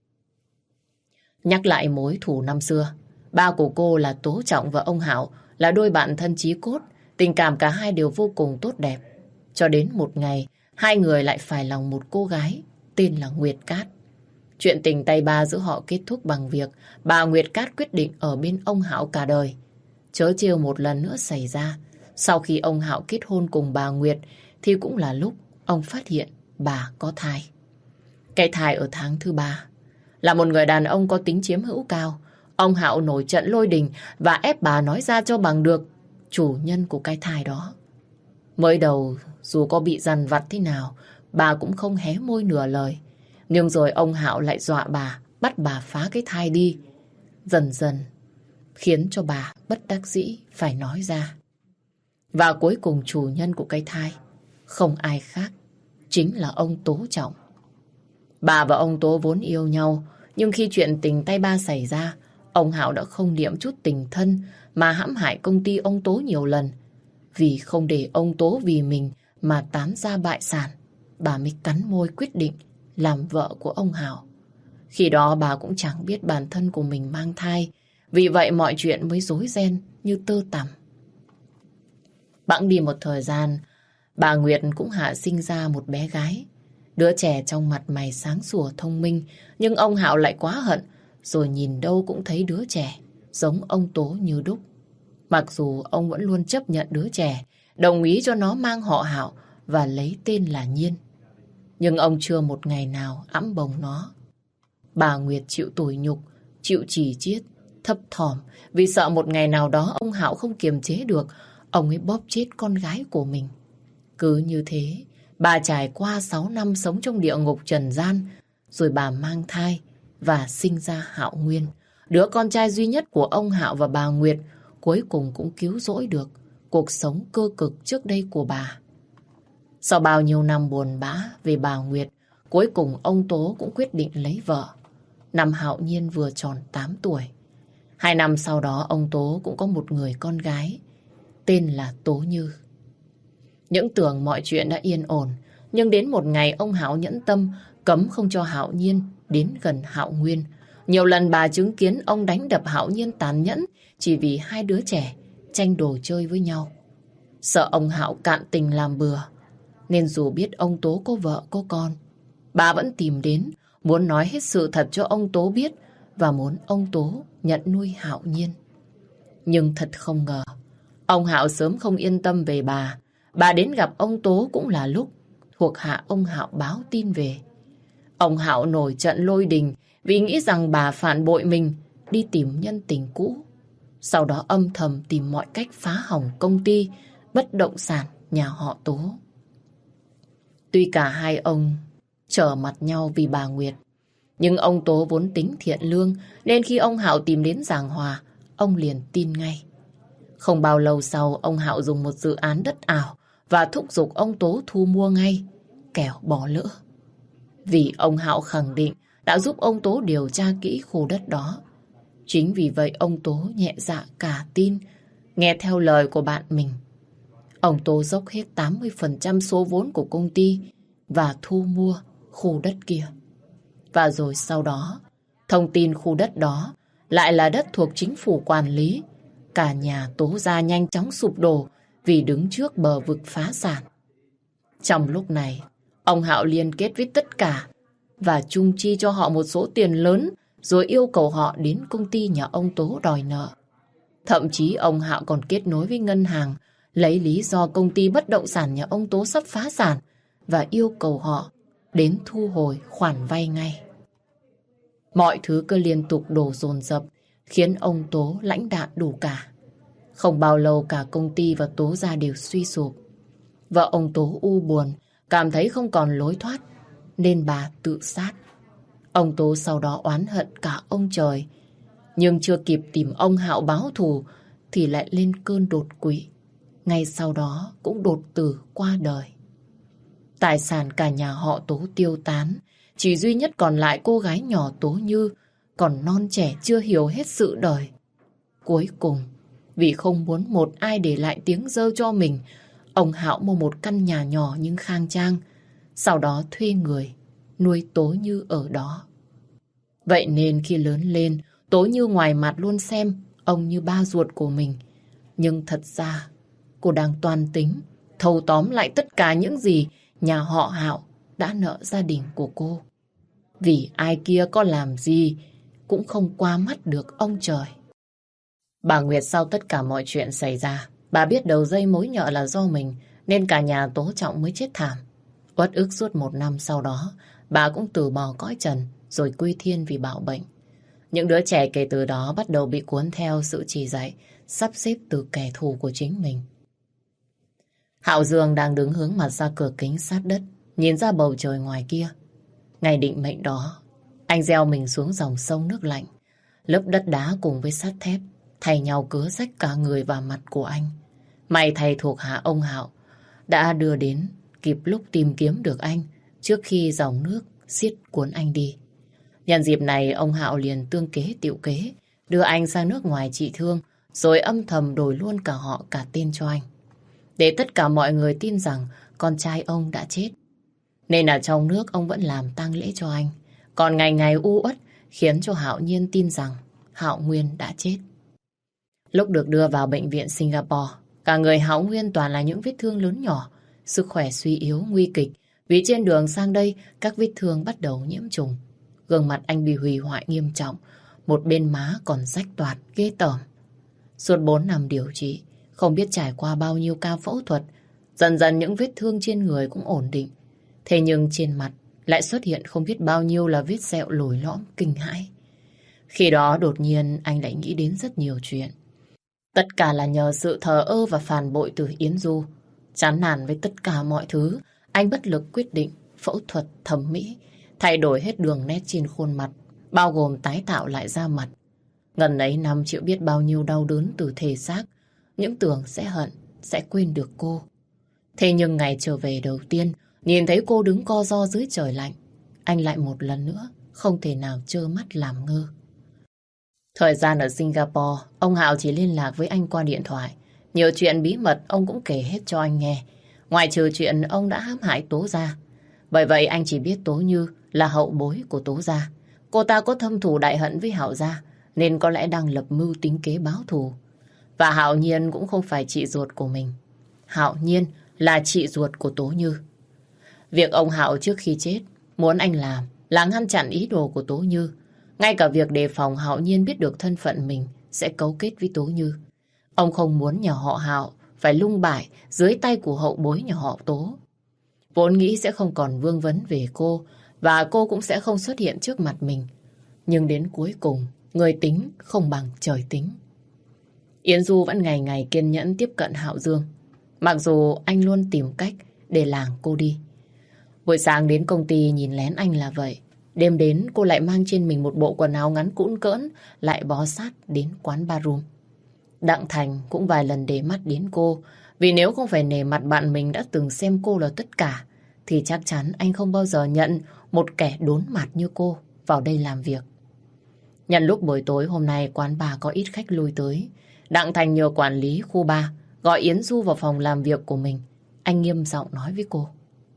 Nhắc lại mối thù năm xưa, ba của cô là Tố Trọng và ông Hạo là đôi bạn thân chí cốt, tình cảm cả hai đều vô cùng tốt đẹp. Cho đến một ngày, hai người lại phải lòng một cô gái tên là Nguyệt Cát. Chuyện tình tay ba giữa họ kết thúc bằng việc bà Nguyệt Cát quyết định ở bên ông Hạo cả đời. Chớ trêu một lần nữa xảy ra, sau khi ông Hạo kết hôn cùng bà Nguyệt thì cũng là lúc ông phát hiện bà có thai. Cái thai ở tháng thứ ba. Là một người đàn ông có tính chiếm hữu cao, ông Hạo nổi trận lôi đình và ép bà nói ra cho bằng được chủ nhân của cái thai đó. Mới đầu dù có bị dằn vặt thế nào, bà cũng không hé môi nửa lời. Nhưng rồi ông Hạo lại dọa bà, bắt bà phá cái thai đi. Dần dần khiến cho bà bất đắc dĩ phải nói ra. Và cuối cùng chủ nhân của cái thai không ai khác, chính là ông Tố Trọng. Bà và ông Tố vốn yêu nhau, nhưng khi chuyện tình tay ba xảy ra, ông Hạo đã không niệm chút tình thân mà hãm hại công ty ông Tố nhiều lần. Vì không để ông Tố vì mình mà tán gia bại sản, bà mới cắn môi quyết định làm vợ của ông Hạo. Khi đó bà cũng chẳng biết bản thân của mình mang thai, vì vậy mọi chuyện mới rối ren như tơ tằm. Bẵng đi một thời gian, bà Nguyệt cũng hạ sinh ra một bé gái. Đứa trẻ trong mặt mày sáng sủa thông minh, nhưng ông Hạo lại quá hận, rồi nhìn đâu cũng thấy đứa trẻ giống ông Tố như đúc. Mặc dù ông vẫn luôn chấp nhận đứa trẻ, đồng ý cho nó mang họ Hạo và lấy tên là Nhiên. Nhưng ông chưa một ngày nào ẵm bồng nó. Bà Nguyệt chịu tủi nhục, chịu chỉ chiết, thấp thỏm vì sợ một ngày nào đó ông Hạo không kiềm chế được, ông ấy bóp chết con gái của mình. Cứ như thế, bà trải qua sáu năm sống trong địa ngục trần gian, rồi bà mang thai và sinh ra Hạo Nguyên. Đứa con trai duy nhất của ông Hạo và bà Nguyệt cuối cùng cũng cứu rỗi được cuộc sống cơ cực trước đây của bà. Sau bao nhiêu năm buồn bã về bà Nguyệt, cuối cùng ông Tố cũng quyết định lấy vợ. Năm Hạo Nhiên vừa tròn tám tuổi. Hai năm sau đó ông Tố cũng có một người con gái, tên là Tố Như. Những tưởng mọi chuyện đã yên ổn, nhưng đến một ngày ông Hạo nhẫn tâm cấm không cho Hạo Nhiên đến gần Hạo Nguyên. Nhiều lần bà chứng kiến ông đánh đập Hạo Nhiên tàn nhẫn chỉ vì hai đứa trẻ tranh đồ chơi với nhau. Sợ ông Hạo cạn tình làm bừa, nên dù biết ông Tố có vợ có con, bà vẫn tìm đến, muốn nói hết sự thật cho ông Tố biết và muốn ông Tố nhận nuôi Hạo Nhiên. Nhưng thật không ngờ, ông Hạo sớm không yên tâm về bà. Bà đến gặp ông Tố cũng là lúc thuộc hạ ông Hạo báo tin về. Ông Hạo nổi trận lôi đình vì nghĩ rằng bà phản bội mình, đi tìm nhân tình cũ. Sau đó âm thầm tìm mọi cách phá hỏng công ty bất động sản nhà họ Tố. Tuy cả hai ông trở mặt nhau vì bà Nguyệt, nhưng ông Tố vốn tính thiện lương, nên khi ông Hạo tìm đến giảng hòa, ông liền tin ngay. Không bao lâu sau, ông Hạo dùng một dự án đất ảo và thúc giục ông Tố thu mua ngay, kẻo bỏ lỡ. Vì ông Hạo khẳng định đã giúp ông Tố điều tra kỹ khu đất đó. Chính vì vậy ông Tố nhẹ dạ cả tin, nghe theo lời của bạn mình. Ông Tố dốc hết tám mươi phần trăm số vốn của công ty và thu mua khu đất kia. Và rồi sau đó, thông tin khu đất đó lại là đất thuộc chính phủ quản lý. Cả nhà Tố gia nhanh chóng sụp đổ vì đứng trước bờ vực phá sản. Trong lúc này, ông Hạo liên kết với tất cả và chung chi cho họ một số tiền lớn, rồi yêu cầu họ đến công ty nhà ông Tố đòi nợ. Thậm chí ông Hạo còn kết nối với ngân hàng, lấy lý do công ty bất động sản nhà ông Tố sắp phá sản và yêu cầu họ đến thu hồi khoản vay ngay. Mọi thứ cứ liên tục đổ dồn dập, khiến ông Tố lãnh đạn đủ cả. Không bao lâu cả công ty và Tố gia đều suy sụp. Vợ ông Tố u buồn, cảm thấy không còn lối thoát, nên bà tự sát. Ông Tố sau đó oán hận cả ông trời. Nhưng chưa kịp tìm ông Hạo báo thù thì lại lên cơn đột quỵ. Ngay sau đó cũng đột tử qua đời. Tài sản cả nhà họ Tố tiêu tán. Chỉ duy nhất còn lại cô gái nhỏ Tố Như, còn non trẻ chưa hiểu hết sự đời. Cuối cùng, vì không muốn một ai để lại tiếng dơ cho mình, ông Hạo mua một căn nhà nhỏ nhưng khang trang, sau đó thuê người nuôi Tố Như ở đó. Vậy nên khi lớn lên, Tố Như ngoài mặt luôn xem ông như ba ruột của mình. Nhưng thật ra, cô đang toan tính, thâu tóm lại tất cả những gì nhà họ Hạo đã nợ gia đình của cô. Vì ai kia có làm gì cũng không qua mắt được ông trời. Bà Nguyệt sau tất cả mọi chuyện xảy ra, bà biết đầu dây mối nhợ là do mình, nên cả nhà Tố Trọng mới chết thảm. Uất ức suốt một năm sau đó, bà cũng từ bỏ cõi trần rồi quy thiên vì bạo bệnh. Những đứa trẻ kể từ đó bắt đầu bị cuốn theo sự chỉ dạy, sắp xếp từ kẻ thù của chính mình. Hạo Dương đang đứng hướng mặt ra cửa kính sát đất, nhìn ra bầu trời ngoài kia. Ngày định mệnh đó, anh gieo mình xuống dòng sông nước lạnh. Lớp đất đá cùng với sắt thép thay nhau cứa rách cả người và mặt của anh. May thầy thuộc hạ ông Hạo đã đưa đến kịp lúc tìm kiếm được anh trước khi dòng nước xiết cuốn anh đi. Nhân dịp này, ông Hạo liền tương kế tiệu kế, đưa anh sang nước ngoài trị thương, rồi âm thầm đổi luôn cả họ cả tên cho anh. Để tất cả mọi người tin rằng con trai ông đã chết. Nên ở trong nước ông vẫn làm tang lễ cho anh. Còn ngày ngày u uất khiến cho Hạo Nhiên tin rằng Hạo Nguyên đã chết. Lúc được đưa vào bệnh viện Singapore, cả người Hạo Nguyên toàn là những vết thương lớn nhỏ, sức khỏe suy yếu nguy kịch. Vì trên đường sang đây, các vết thương bắt đầu nhiễm trùng. Gương mặt anh bị hủy hoại nghiêm trọng, một bên má còn rách toạc ghê tởm. Suốt bốn năm điều trị, không biết trải qua bao nhiêu ca phẫu thuật, dần dần những vết thương trên người cũng ổn định. Thế nhưng trên mặt lại xuất hiện không biết bao nhiêu là vết sẹo lồi lõm kinh hãi. Khi đó đột nhiên anh lại nghĩ đến rất nhiều chuyện. Tất cả là nhờ sự thờ ơ và phản bội từ Yến Du. Chán nản với tất cả mọi thứ, anh bất lực quyết định phẫu thuật thẩm mỹ, thay đổi hết đường nét trên khuôn mặt, bao gồm tái tạo lại da mặt. Ngần ấy năm chịu biết bao nhiêu đau đớn từ thể xác, những tưởng sẽ hận, sẽ quên được cô. Thế nhưng ngày trở về đầu tiên, nhìn thấy cô đứng co ro dưới trời lạnh, anh lại một lần nữa không thể nào trơ mắt làm ngơ. Thời gian ở Singapore, ông Hạo chỉ liên lạc với anh qua điện thoại. Nhiều chuyện bí mật ông cũng kể hết cho anh nghe. Ngoài trừ chuyện ông đã hãm hại Tố gia. Bởi vậy anh chỉ biết Tố Như là hậu bối của Tố gia. Cô ta có thâm thù đại hận với Hạo gia, nên có lẽ đang lập mưu tính kế báo thù. Và Hạo Nhiên cũng không phải chị ruột của mình. Hạo Nhiên là chị ruột của Tố Như. Việc ông Hạo trước khi chết muốn anh làm là ngăn chặn ý đồ của Tố Như. Ngay cả việc đề phòng Hạo Nhiên biết được thân phận mình sẽ cấu kết với Tố Như. Ông không muốn nhà họ Hạo phải lung bại dưới tay của hậu bối nhà họ Tố. Vốn nghĩ sẽ không còn vương vấn về cô và cô cũng sẽ không xuất hiện trước mặt mình. Nhưng đến cuối cùng, người tính không bằng trời tính. Yến Du vẫn ngày ngày kiên nhẫn tiếp cận Hạo Dương. Mặc dù anh luôn tìm cách để lảng cô đi. Buổi sáng đến công ty nhìn lén anh là vậy. Đêm đến cô lại mang trên mình một bộ quần áo ngắn cũn cỡn, lại bó sát đến quán bar room. Đặng Thành cũng vài lần để mắt đến cô, vì nếu không phải nể mặt bạn mình đã từng xem cô là tất cả, thì chắc chắn anh không bao giờ nhận một kẻ đốn mặt như cô vào đây làm việc. Nhận lúc buổi tối hôm nay quán bar có ít khách lui tới, Đặng Thành nhờ quản lý khu bar gọi Yến Du vào phòng làm việc của mình. Anh nghiêm giọng nói với cô.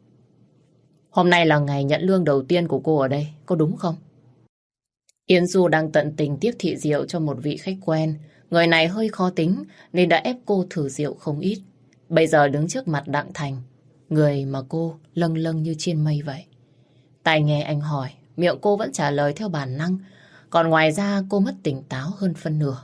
Hôm nay là ngày nhận lương đầu tiên của cô ở đây, có đúng không? Yến Du đang tận tình tiếp thị rượu cho một vị khách quen. Người này hơi khó tính nên đã ép cô thử rượu không ít. Bây giờ đứng trước mặt Đặng Thành, người mà cô lâng lâng như trên mây vậy. Tai nghe anh hỏi, miệng cô vẫn trả lời theo bản năng. Còn ngoài ra cô mất tỉnh táo hơn phân nửa.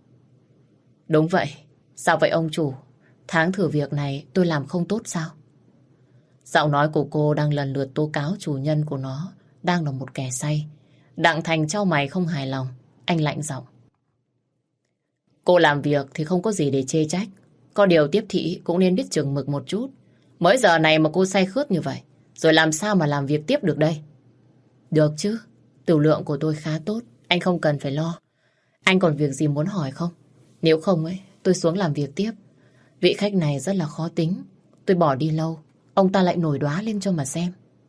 Đúng vậy, sao vậy ông chủ? Tháng thử việc này tôi làm không tốt sao? Giọng nói của cô đang lần lượt tố cáo chủ nhân của nó đang là một kẻ say. Đặng Thành chau mày không hài lòng. Anh lạnh giọng. Cô làm việc thì không có gì để chê trách. Có điều tiếp thị cũng nên biết chừng mực một chút. Mới giờ này mà cô say khướt như vậy, rồi làm sao mà làm việc tiếp được đây? Được chứ, tiểu lượng của tôi khá tốt. Anh không cần phải lo. Anh còn việc gì muốn hỏi không? Nếu không ấy, tôi xuống làm việc tiếp. Vị khách này rất là khó tính. Tôi bỏ đi lâu, ông ta lại nổi đoá lên cho mà xem.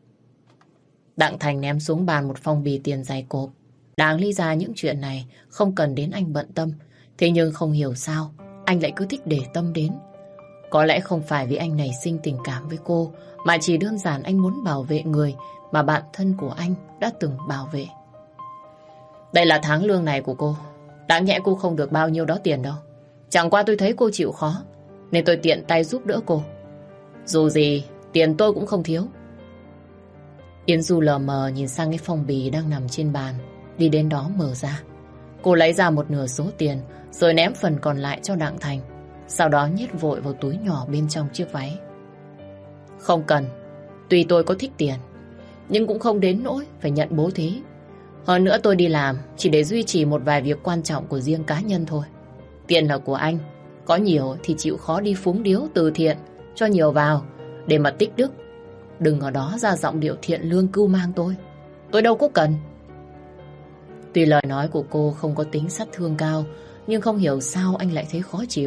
Đặng Thành ném xuống bàn một phong bì tiền dày cộp. Đáng lý ra những chuyện này không cần đến anh bận tâm. Thế nhưng không hiểu sao anh lại cứ thích để tâm đến. Có lẽ không phải vì anh nảy sinh tình cảm với cô, mà chỉ đơn giản anh muốn bảo vệ người mà bạn thân của anh đã từng bảo vệ. Đây là tháng lương này của cô. Đáng nhẽ cô không được bao nhiêu đó tiền đâu. Chẳng qua tôi thấy cô chịu khó, nên tôi tiện tay giúp đỡ cô. Dù gì tiền tôi cũng không thiếu. Yến Du lờ mờ nhìn sang cái phong bì đang nằm trên bàn, đi đến đó mở ra. Cô lấy ra một nửa số tiền, rồi ném phần còn lại cho Đặng Thành. Sau đó nhét vội vào túi nhỏ bên trong chiếc váy. Không cần. Tuy tôi có thích tiền, nhưng cũng không đến nỗi phải nhận bố thí. Hơn nữa tôi đi làm chỉ để duy trì một vài việc quan trọng của riêng cá nhân thôi. Tiền là của anh, có nhiều thì chịu khó đi phúng điếu từ thiện, cho nhiều vào để mà tích đức. Đừng ở đó ra giọng điệu thiện lương cưu mang tôi. Tôi đâu có cần. Tuy lời nói của cô không có tính sát thương cao, nhưng không hiểu sao anh lại thấy khó chịu.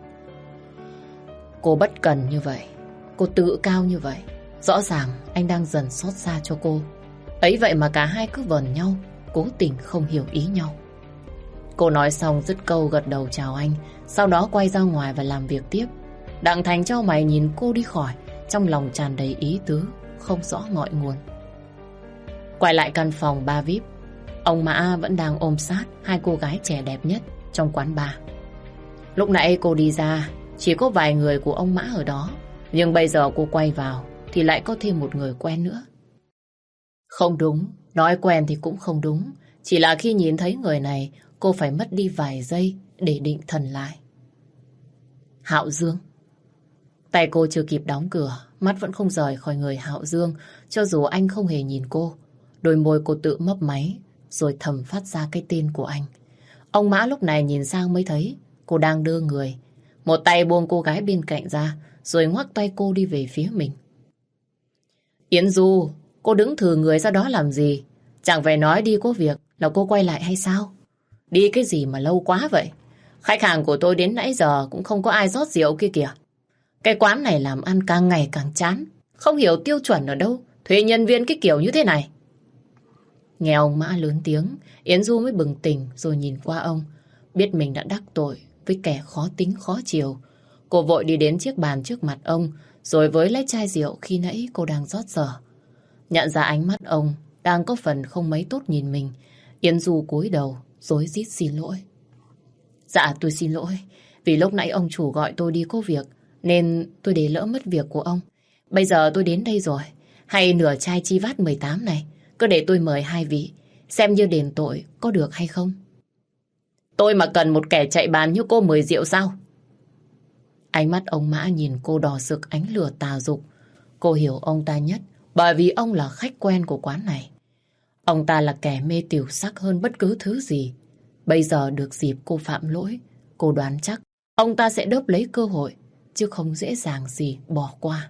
Cô bất cần như vậy, cô tự cao như vậy, rõ ràng anh đang dần xót xa cho cô. Ấy vậy mà cả hai cứ vờn nhau, cố tình không hiểu ý nhau. Cô nói xong dứt câu gật đầu chào anh, sau đó quay ra ngoài và làm việc tiếp. Đặng Thành chau mày nhìn cô đi khỏi, trong lòng tràn đầy ý tứ, không rõ ngọn nguồn. Quay lại căn phòng bar vi ai pi, ông Mã vẫn đang ôm sát hai cô gái trẻ đẹp nhất trong quán bar. Lúc nãy cô đi ra, chỉ có vài người của ông Mã ở đó, nhưng bây giờ cô quay vào thì lại có thêm một người quen nữa. Không đúng, nói quen thì cũng không đúng, chỉ là khi nhìn thấy người này, cô phải mất đi vài giây để định thần lại. Hạo Dương. Tay cô chưa kịp đóng cửa, mắt vẫn không rời khỏi người Hạo Dương, cho dù anh không hề nhìn cô. Đôi môi cô tự mấp máy, rồi thầm phát ra cái tên của anh. Ông Mã lúc này nhìn sang mới thấy cô đang đưa người. Một tay buông cô gái bên cạnh ra, rồi ngoắc tay cô đi về phía mình. Yến Du, cô đứng thừ người ra đó làm gì? Chẳng phải nói đi có việc là cô quay lại hay sao? Đi cái gì mà lâu quá vậy? Khách hàng của tôi đến nãy giờ cũng không có ai rót rượu kia kìa. Cái quán này làm ăn càng ngày càng chán. Không hiểu tiêu chuẩn ở đâu thuê nhân viên cái kiểu như thế này. Nghe ông Mã lớn tiếng, Yến Du mới bừng tỉnh rồi nhìn qua ông. Biết mình đã đắc tội với kẻ khó tính khó chiều. Cô vội đi đến chiếc bàn trước mặt ông, rồi với lấy chai rượu khi nãy cô đang rót dở. Nhận ra ánh mắt ông đang có phần không mấy tốt nhìn mình, Yến Du cúi đầu rối rít xin lỗi. Dạ tôi xin lỗi, vì lúc nãy ông chủ gọi tôi đi có việc nên tôi để lỡ mất việc của ông. Bây giờ tôi đến đây rồi, hay nửa chai chi vát mười tám này, cứ để tôi mời hai vị, xem như đền tội có được hay không. Tôi mà cần một kẻ chạy bàn như cô mời rượu sao? Ánh mắt ông Mã nhìn cô đỏ rực ánh lửa tà dục. Cô hiểu ông ta nhất bởi vì ông là khách quen của quán này. Ông ta là kẻ mê tiểu sắc hơn bất cứ thứ gì. Bây giờ được dịp cô phạm lỗi, cô đoán chắc ông ta sẽ đớp lấy cơ hội chứ không dễ dàng gì bỏ qua.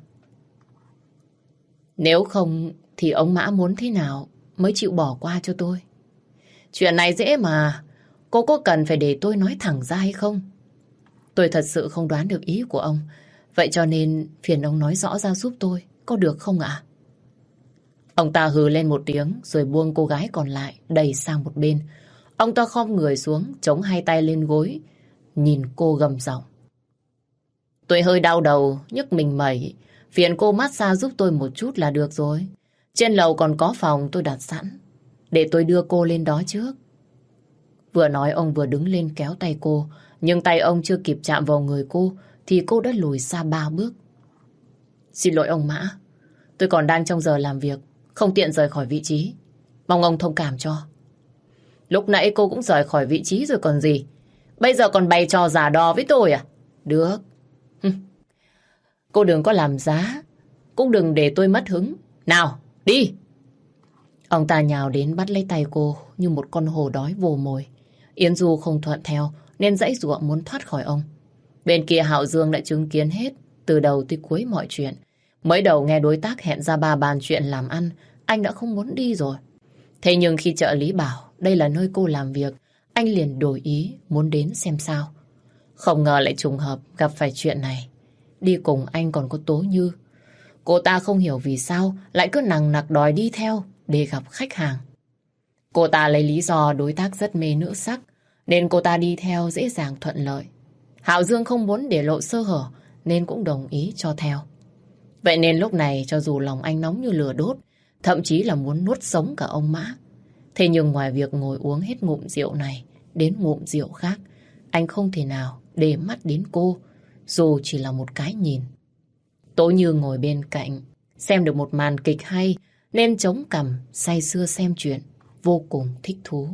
Nếu không thì ông Mã muốn thế nào mới chịu bỏ qua cho tôi? Chuyện này dễ mà, cô có cần phải để tôi nói thẳng ra hay không? Tôi thật sự không đoán được ý của ông, vậy cho nên phiền ông nói rõ ra giúp tôi, có được không ạ? Ông ta hừ lên một tiếng rồi buông cô gái còn lại đẩy sang một bên. Ông ta khom người xuống, chống hai tay lên gối, nhìn cô gầm giọng. Tôi hơi đau đầu, nhức mình mẩy, phiền cô massage giúp tôi một chút là được rồi. Trên lầu còn có phòng tôi đặt sẵn, để tôi đưa cô lên đó trước. Vừa nói ông vừa đứng lên kéo tay cô, nhưng tay ông chưa kịp chạm vào người cô thì cô đã lùi xa ba bước. Xin lỗi ông Mã, tôi còn đang trong giờ làm việc, không tiện rời khỏi vị trí. Mong ông thông cảm cho. Lúc nãy cô cũng rời khỏi vị trí rồi còn gì. Bây giờ còn bày trò giả đò với tôi à? Được. Cô đừng có làm giá, cũng đừng để tôi mất hứng. Nào, đi! Ông ta nhào đến bắt lấy tay cô như một con hổ đói vồ mồi. Yến Du không thuận theo nên giãy giụa muốn thoát khỏi ông. Bên kia Hạo Dương đã chứng kiến hết từ đầu tới cuối mọi chuyện. Mới đầu nghe đối tác hẹn ra ba bàn chuyện làm ăn, anh đã không muốn đi rồi. Thế nhưng khi trợ lý bảo đây là nơi cô làm việc, anh liền đổi ý muốn đến xem sao. Không ngờ lại trùng hợp gặp phải chuyện này. Đi cùng anh còn có Tố Như. Cô ta không hiểu vì sao lại cứ nằng nặc đòi đi theo để gặp khách hàng. Cô ta lấy lý do đối tác rất mê nữ sắc nên cô ta đi theo dễ dàng thuận lợi. Hạo Dương không muốn để lộ sơ hở nên cũng đồng ý cho theo. Vậy nên lúc này cho dù lòng anh nóng như lửa đốt, thậm chí là muốn nuốt sống cả ông Mã. Thế nhưng ngoài việc ngồi uống hết ngụm rượu này đến ngụm rượu khác, anh không thể nào để mắt đến cô, dù chỉ là một cái nhìn. Tố Như ngồi bên cạnh, xem được một màn kịch hay nên chống cằm say sưa xem chuyện, vô cùng thích thú.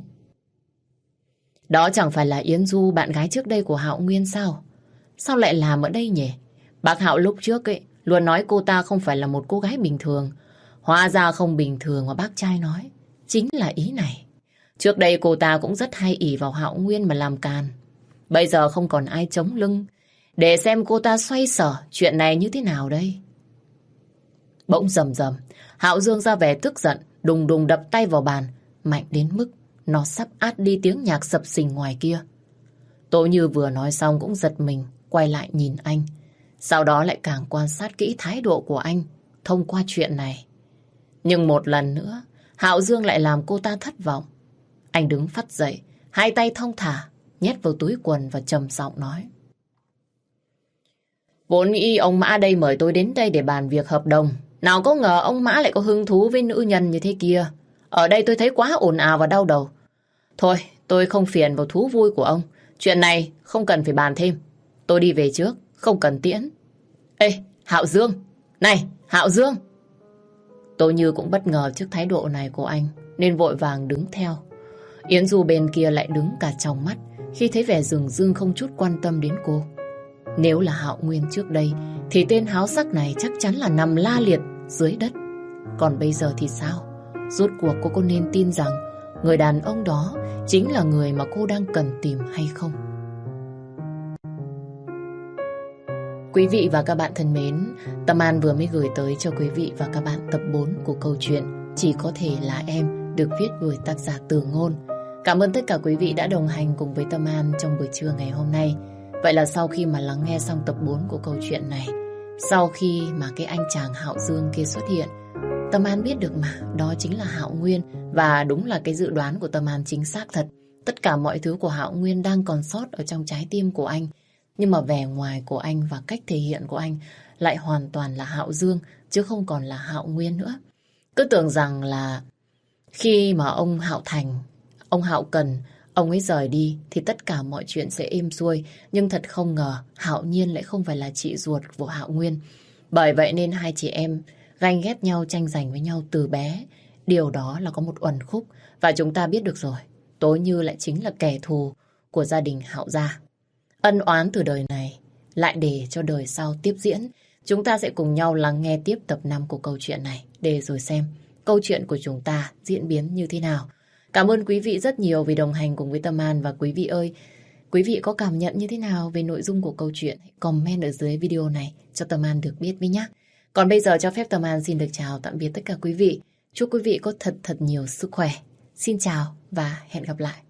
Đó chẳng phải là Yến Du, bạn gái trước đây của Hạo Nguyên sao? Sao lại làm ở đây nhỉ? Bác Hạo lúc trước ấy luôn nói cô ta không phải là một cô gái bình thường. Hóa ra không bình thường mà bác trai nói chính là ý này. Trước đây cô ta cũng rất hay ỷ vào Hạo Nguyên mà làm càn. Bây giờ không còn ai chống lưng, để xem cô ta xoay sở chuyện này như thế nào đây. Bỗng rầm rầm, Hạo Dương ra vẻ tức giận, đùng đùng đập tay vào bàn, mạnh đến mức nó sắp át đi tiếng nhạc sập sình ngoài kia. Tố Như vừa nói xong cũng giật mình, quay lại nhìn anh. Sau đó lại càng quan sát kỹ thái độ của anh thông qua chuyện này. Nhưng một lần nữa, Hạo Dương lại làm cô ta thất vọng. Anh đứng phắt dậy, hai tay thong thả, nhét vào túi quần và trầm giọng nói. Vốn nghĩ ông Mã đây mời tôi đến đây để bàn việc hợp đồng. Nào có ngờ ông Mã lại có hứng thú với nữ nhân như thế kia. Ở đây tôi thấy quá ồn ào và đau đầu. Thôi, tôi không phiền vào thú vui của ông. Chuyện này không cần phải bàn thêm. Tôi đi về trước, không cần tiễn. Ê, Hạo Dương! Này, Hạo Dương! Tố Như cũng bất ngờ trước thái độ này của anh nên vội vàng đứng theo. Yến Du bên kia lại đứng cả trong mắt khi thấy vẻ dửng dưng không chút quan tâm đến cô. Nếu là Hạo Nguyên trước đây thì tên háo sắc này chắc chắn là nằm la liệt dưới đất. Còn bây giờ thì sao? Rốt cuộc cô có nên tin rằng người đàn ông đó chính là người mà cô đang cần tìm hay không? Quý vị và các bạn thân mến, Tâm An vừa mới gửi tới cho quý vị và các bạn tập bốn của câu chuyện Chỉ Có Thể Là Em, được viết bởi tác giả Từ Ngôn. Cảm ơn tất cả quý vị đã đồng hành cùng với Tâm An trong buổi trưa ngày hôm nay. Vậy là sau khi mà lắng nghe xong tập bốn của câu chuyện này, sau khi mà cái anh chàng Hạo Dương kia xuất hiện, Tâm An biết được mà, đó chính là Hạo Nguyên. Và đúng là cái dự đoán của Tâm An chính xác thật. Tất cả mọi thứ của Hạo Nguyên đang còn sót ở trong trái tim của anh. Nhưng mà vẻ ngoài của anh và cách thể hiện của anh lại hoàn toàn là Hạo Dương, chứ không còn là Hạo Nguyên nữa. Cứ tưởng rằng là khi mà ông Hạo Thành, ông Hạo Cần, ông ấy rời đi thì tất cả mọi chuyện sẽ êm xuôi. Nhưng thật không ngờ Hạo Nhiên lại không phải là chị ruột của Hạo Nguyên. Bởi vậy nên hai chị em ganh ghét nhau, tranh giành với nhau từ bé. Điều đó là có một uẩn khúc. Và chúng ta biết được rồi, Tố Như lại chính là kẻ thù của gia đình Hạo gia. Ân oán từ đời này lại để cho đời sau tiếp diễn. Chúng ta sẽ cùng nhau lắng nghe tiếp tập năm của câu chuyện này để rồi xem câu chuyện của chúng ta diễn biến như thế nào. Cảm ơn quý vị rất nhiều vì đồng hành cùng với Tâm An. Và quý vị ơi, Quý vị có cảm nhận như thế nào về nội dung của câu chuyện? Hãy comment ở dưới video này cho Tâm An được biết với nhé. Còn bây giờ cho phép Tâm An xin được chào tạm biệt tất cả quý vị. Chúc quý vị có thật thật nhiều sức khỏe. Xin chào và hẹn gặp lại.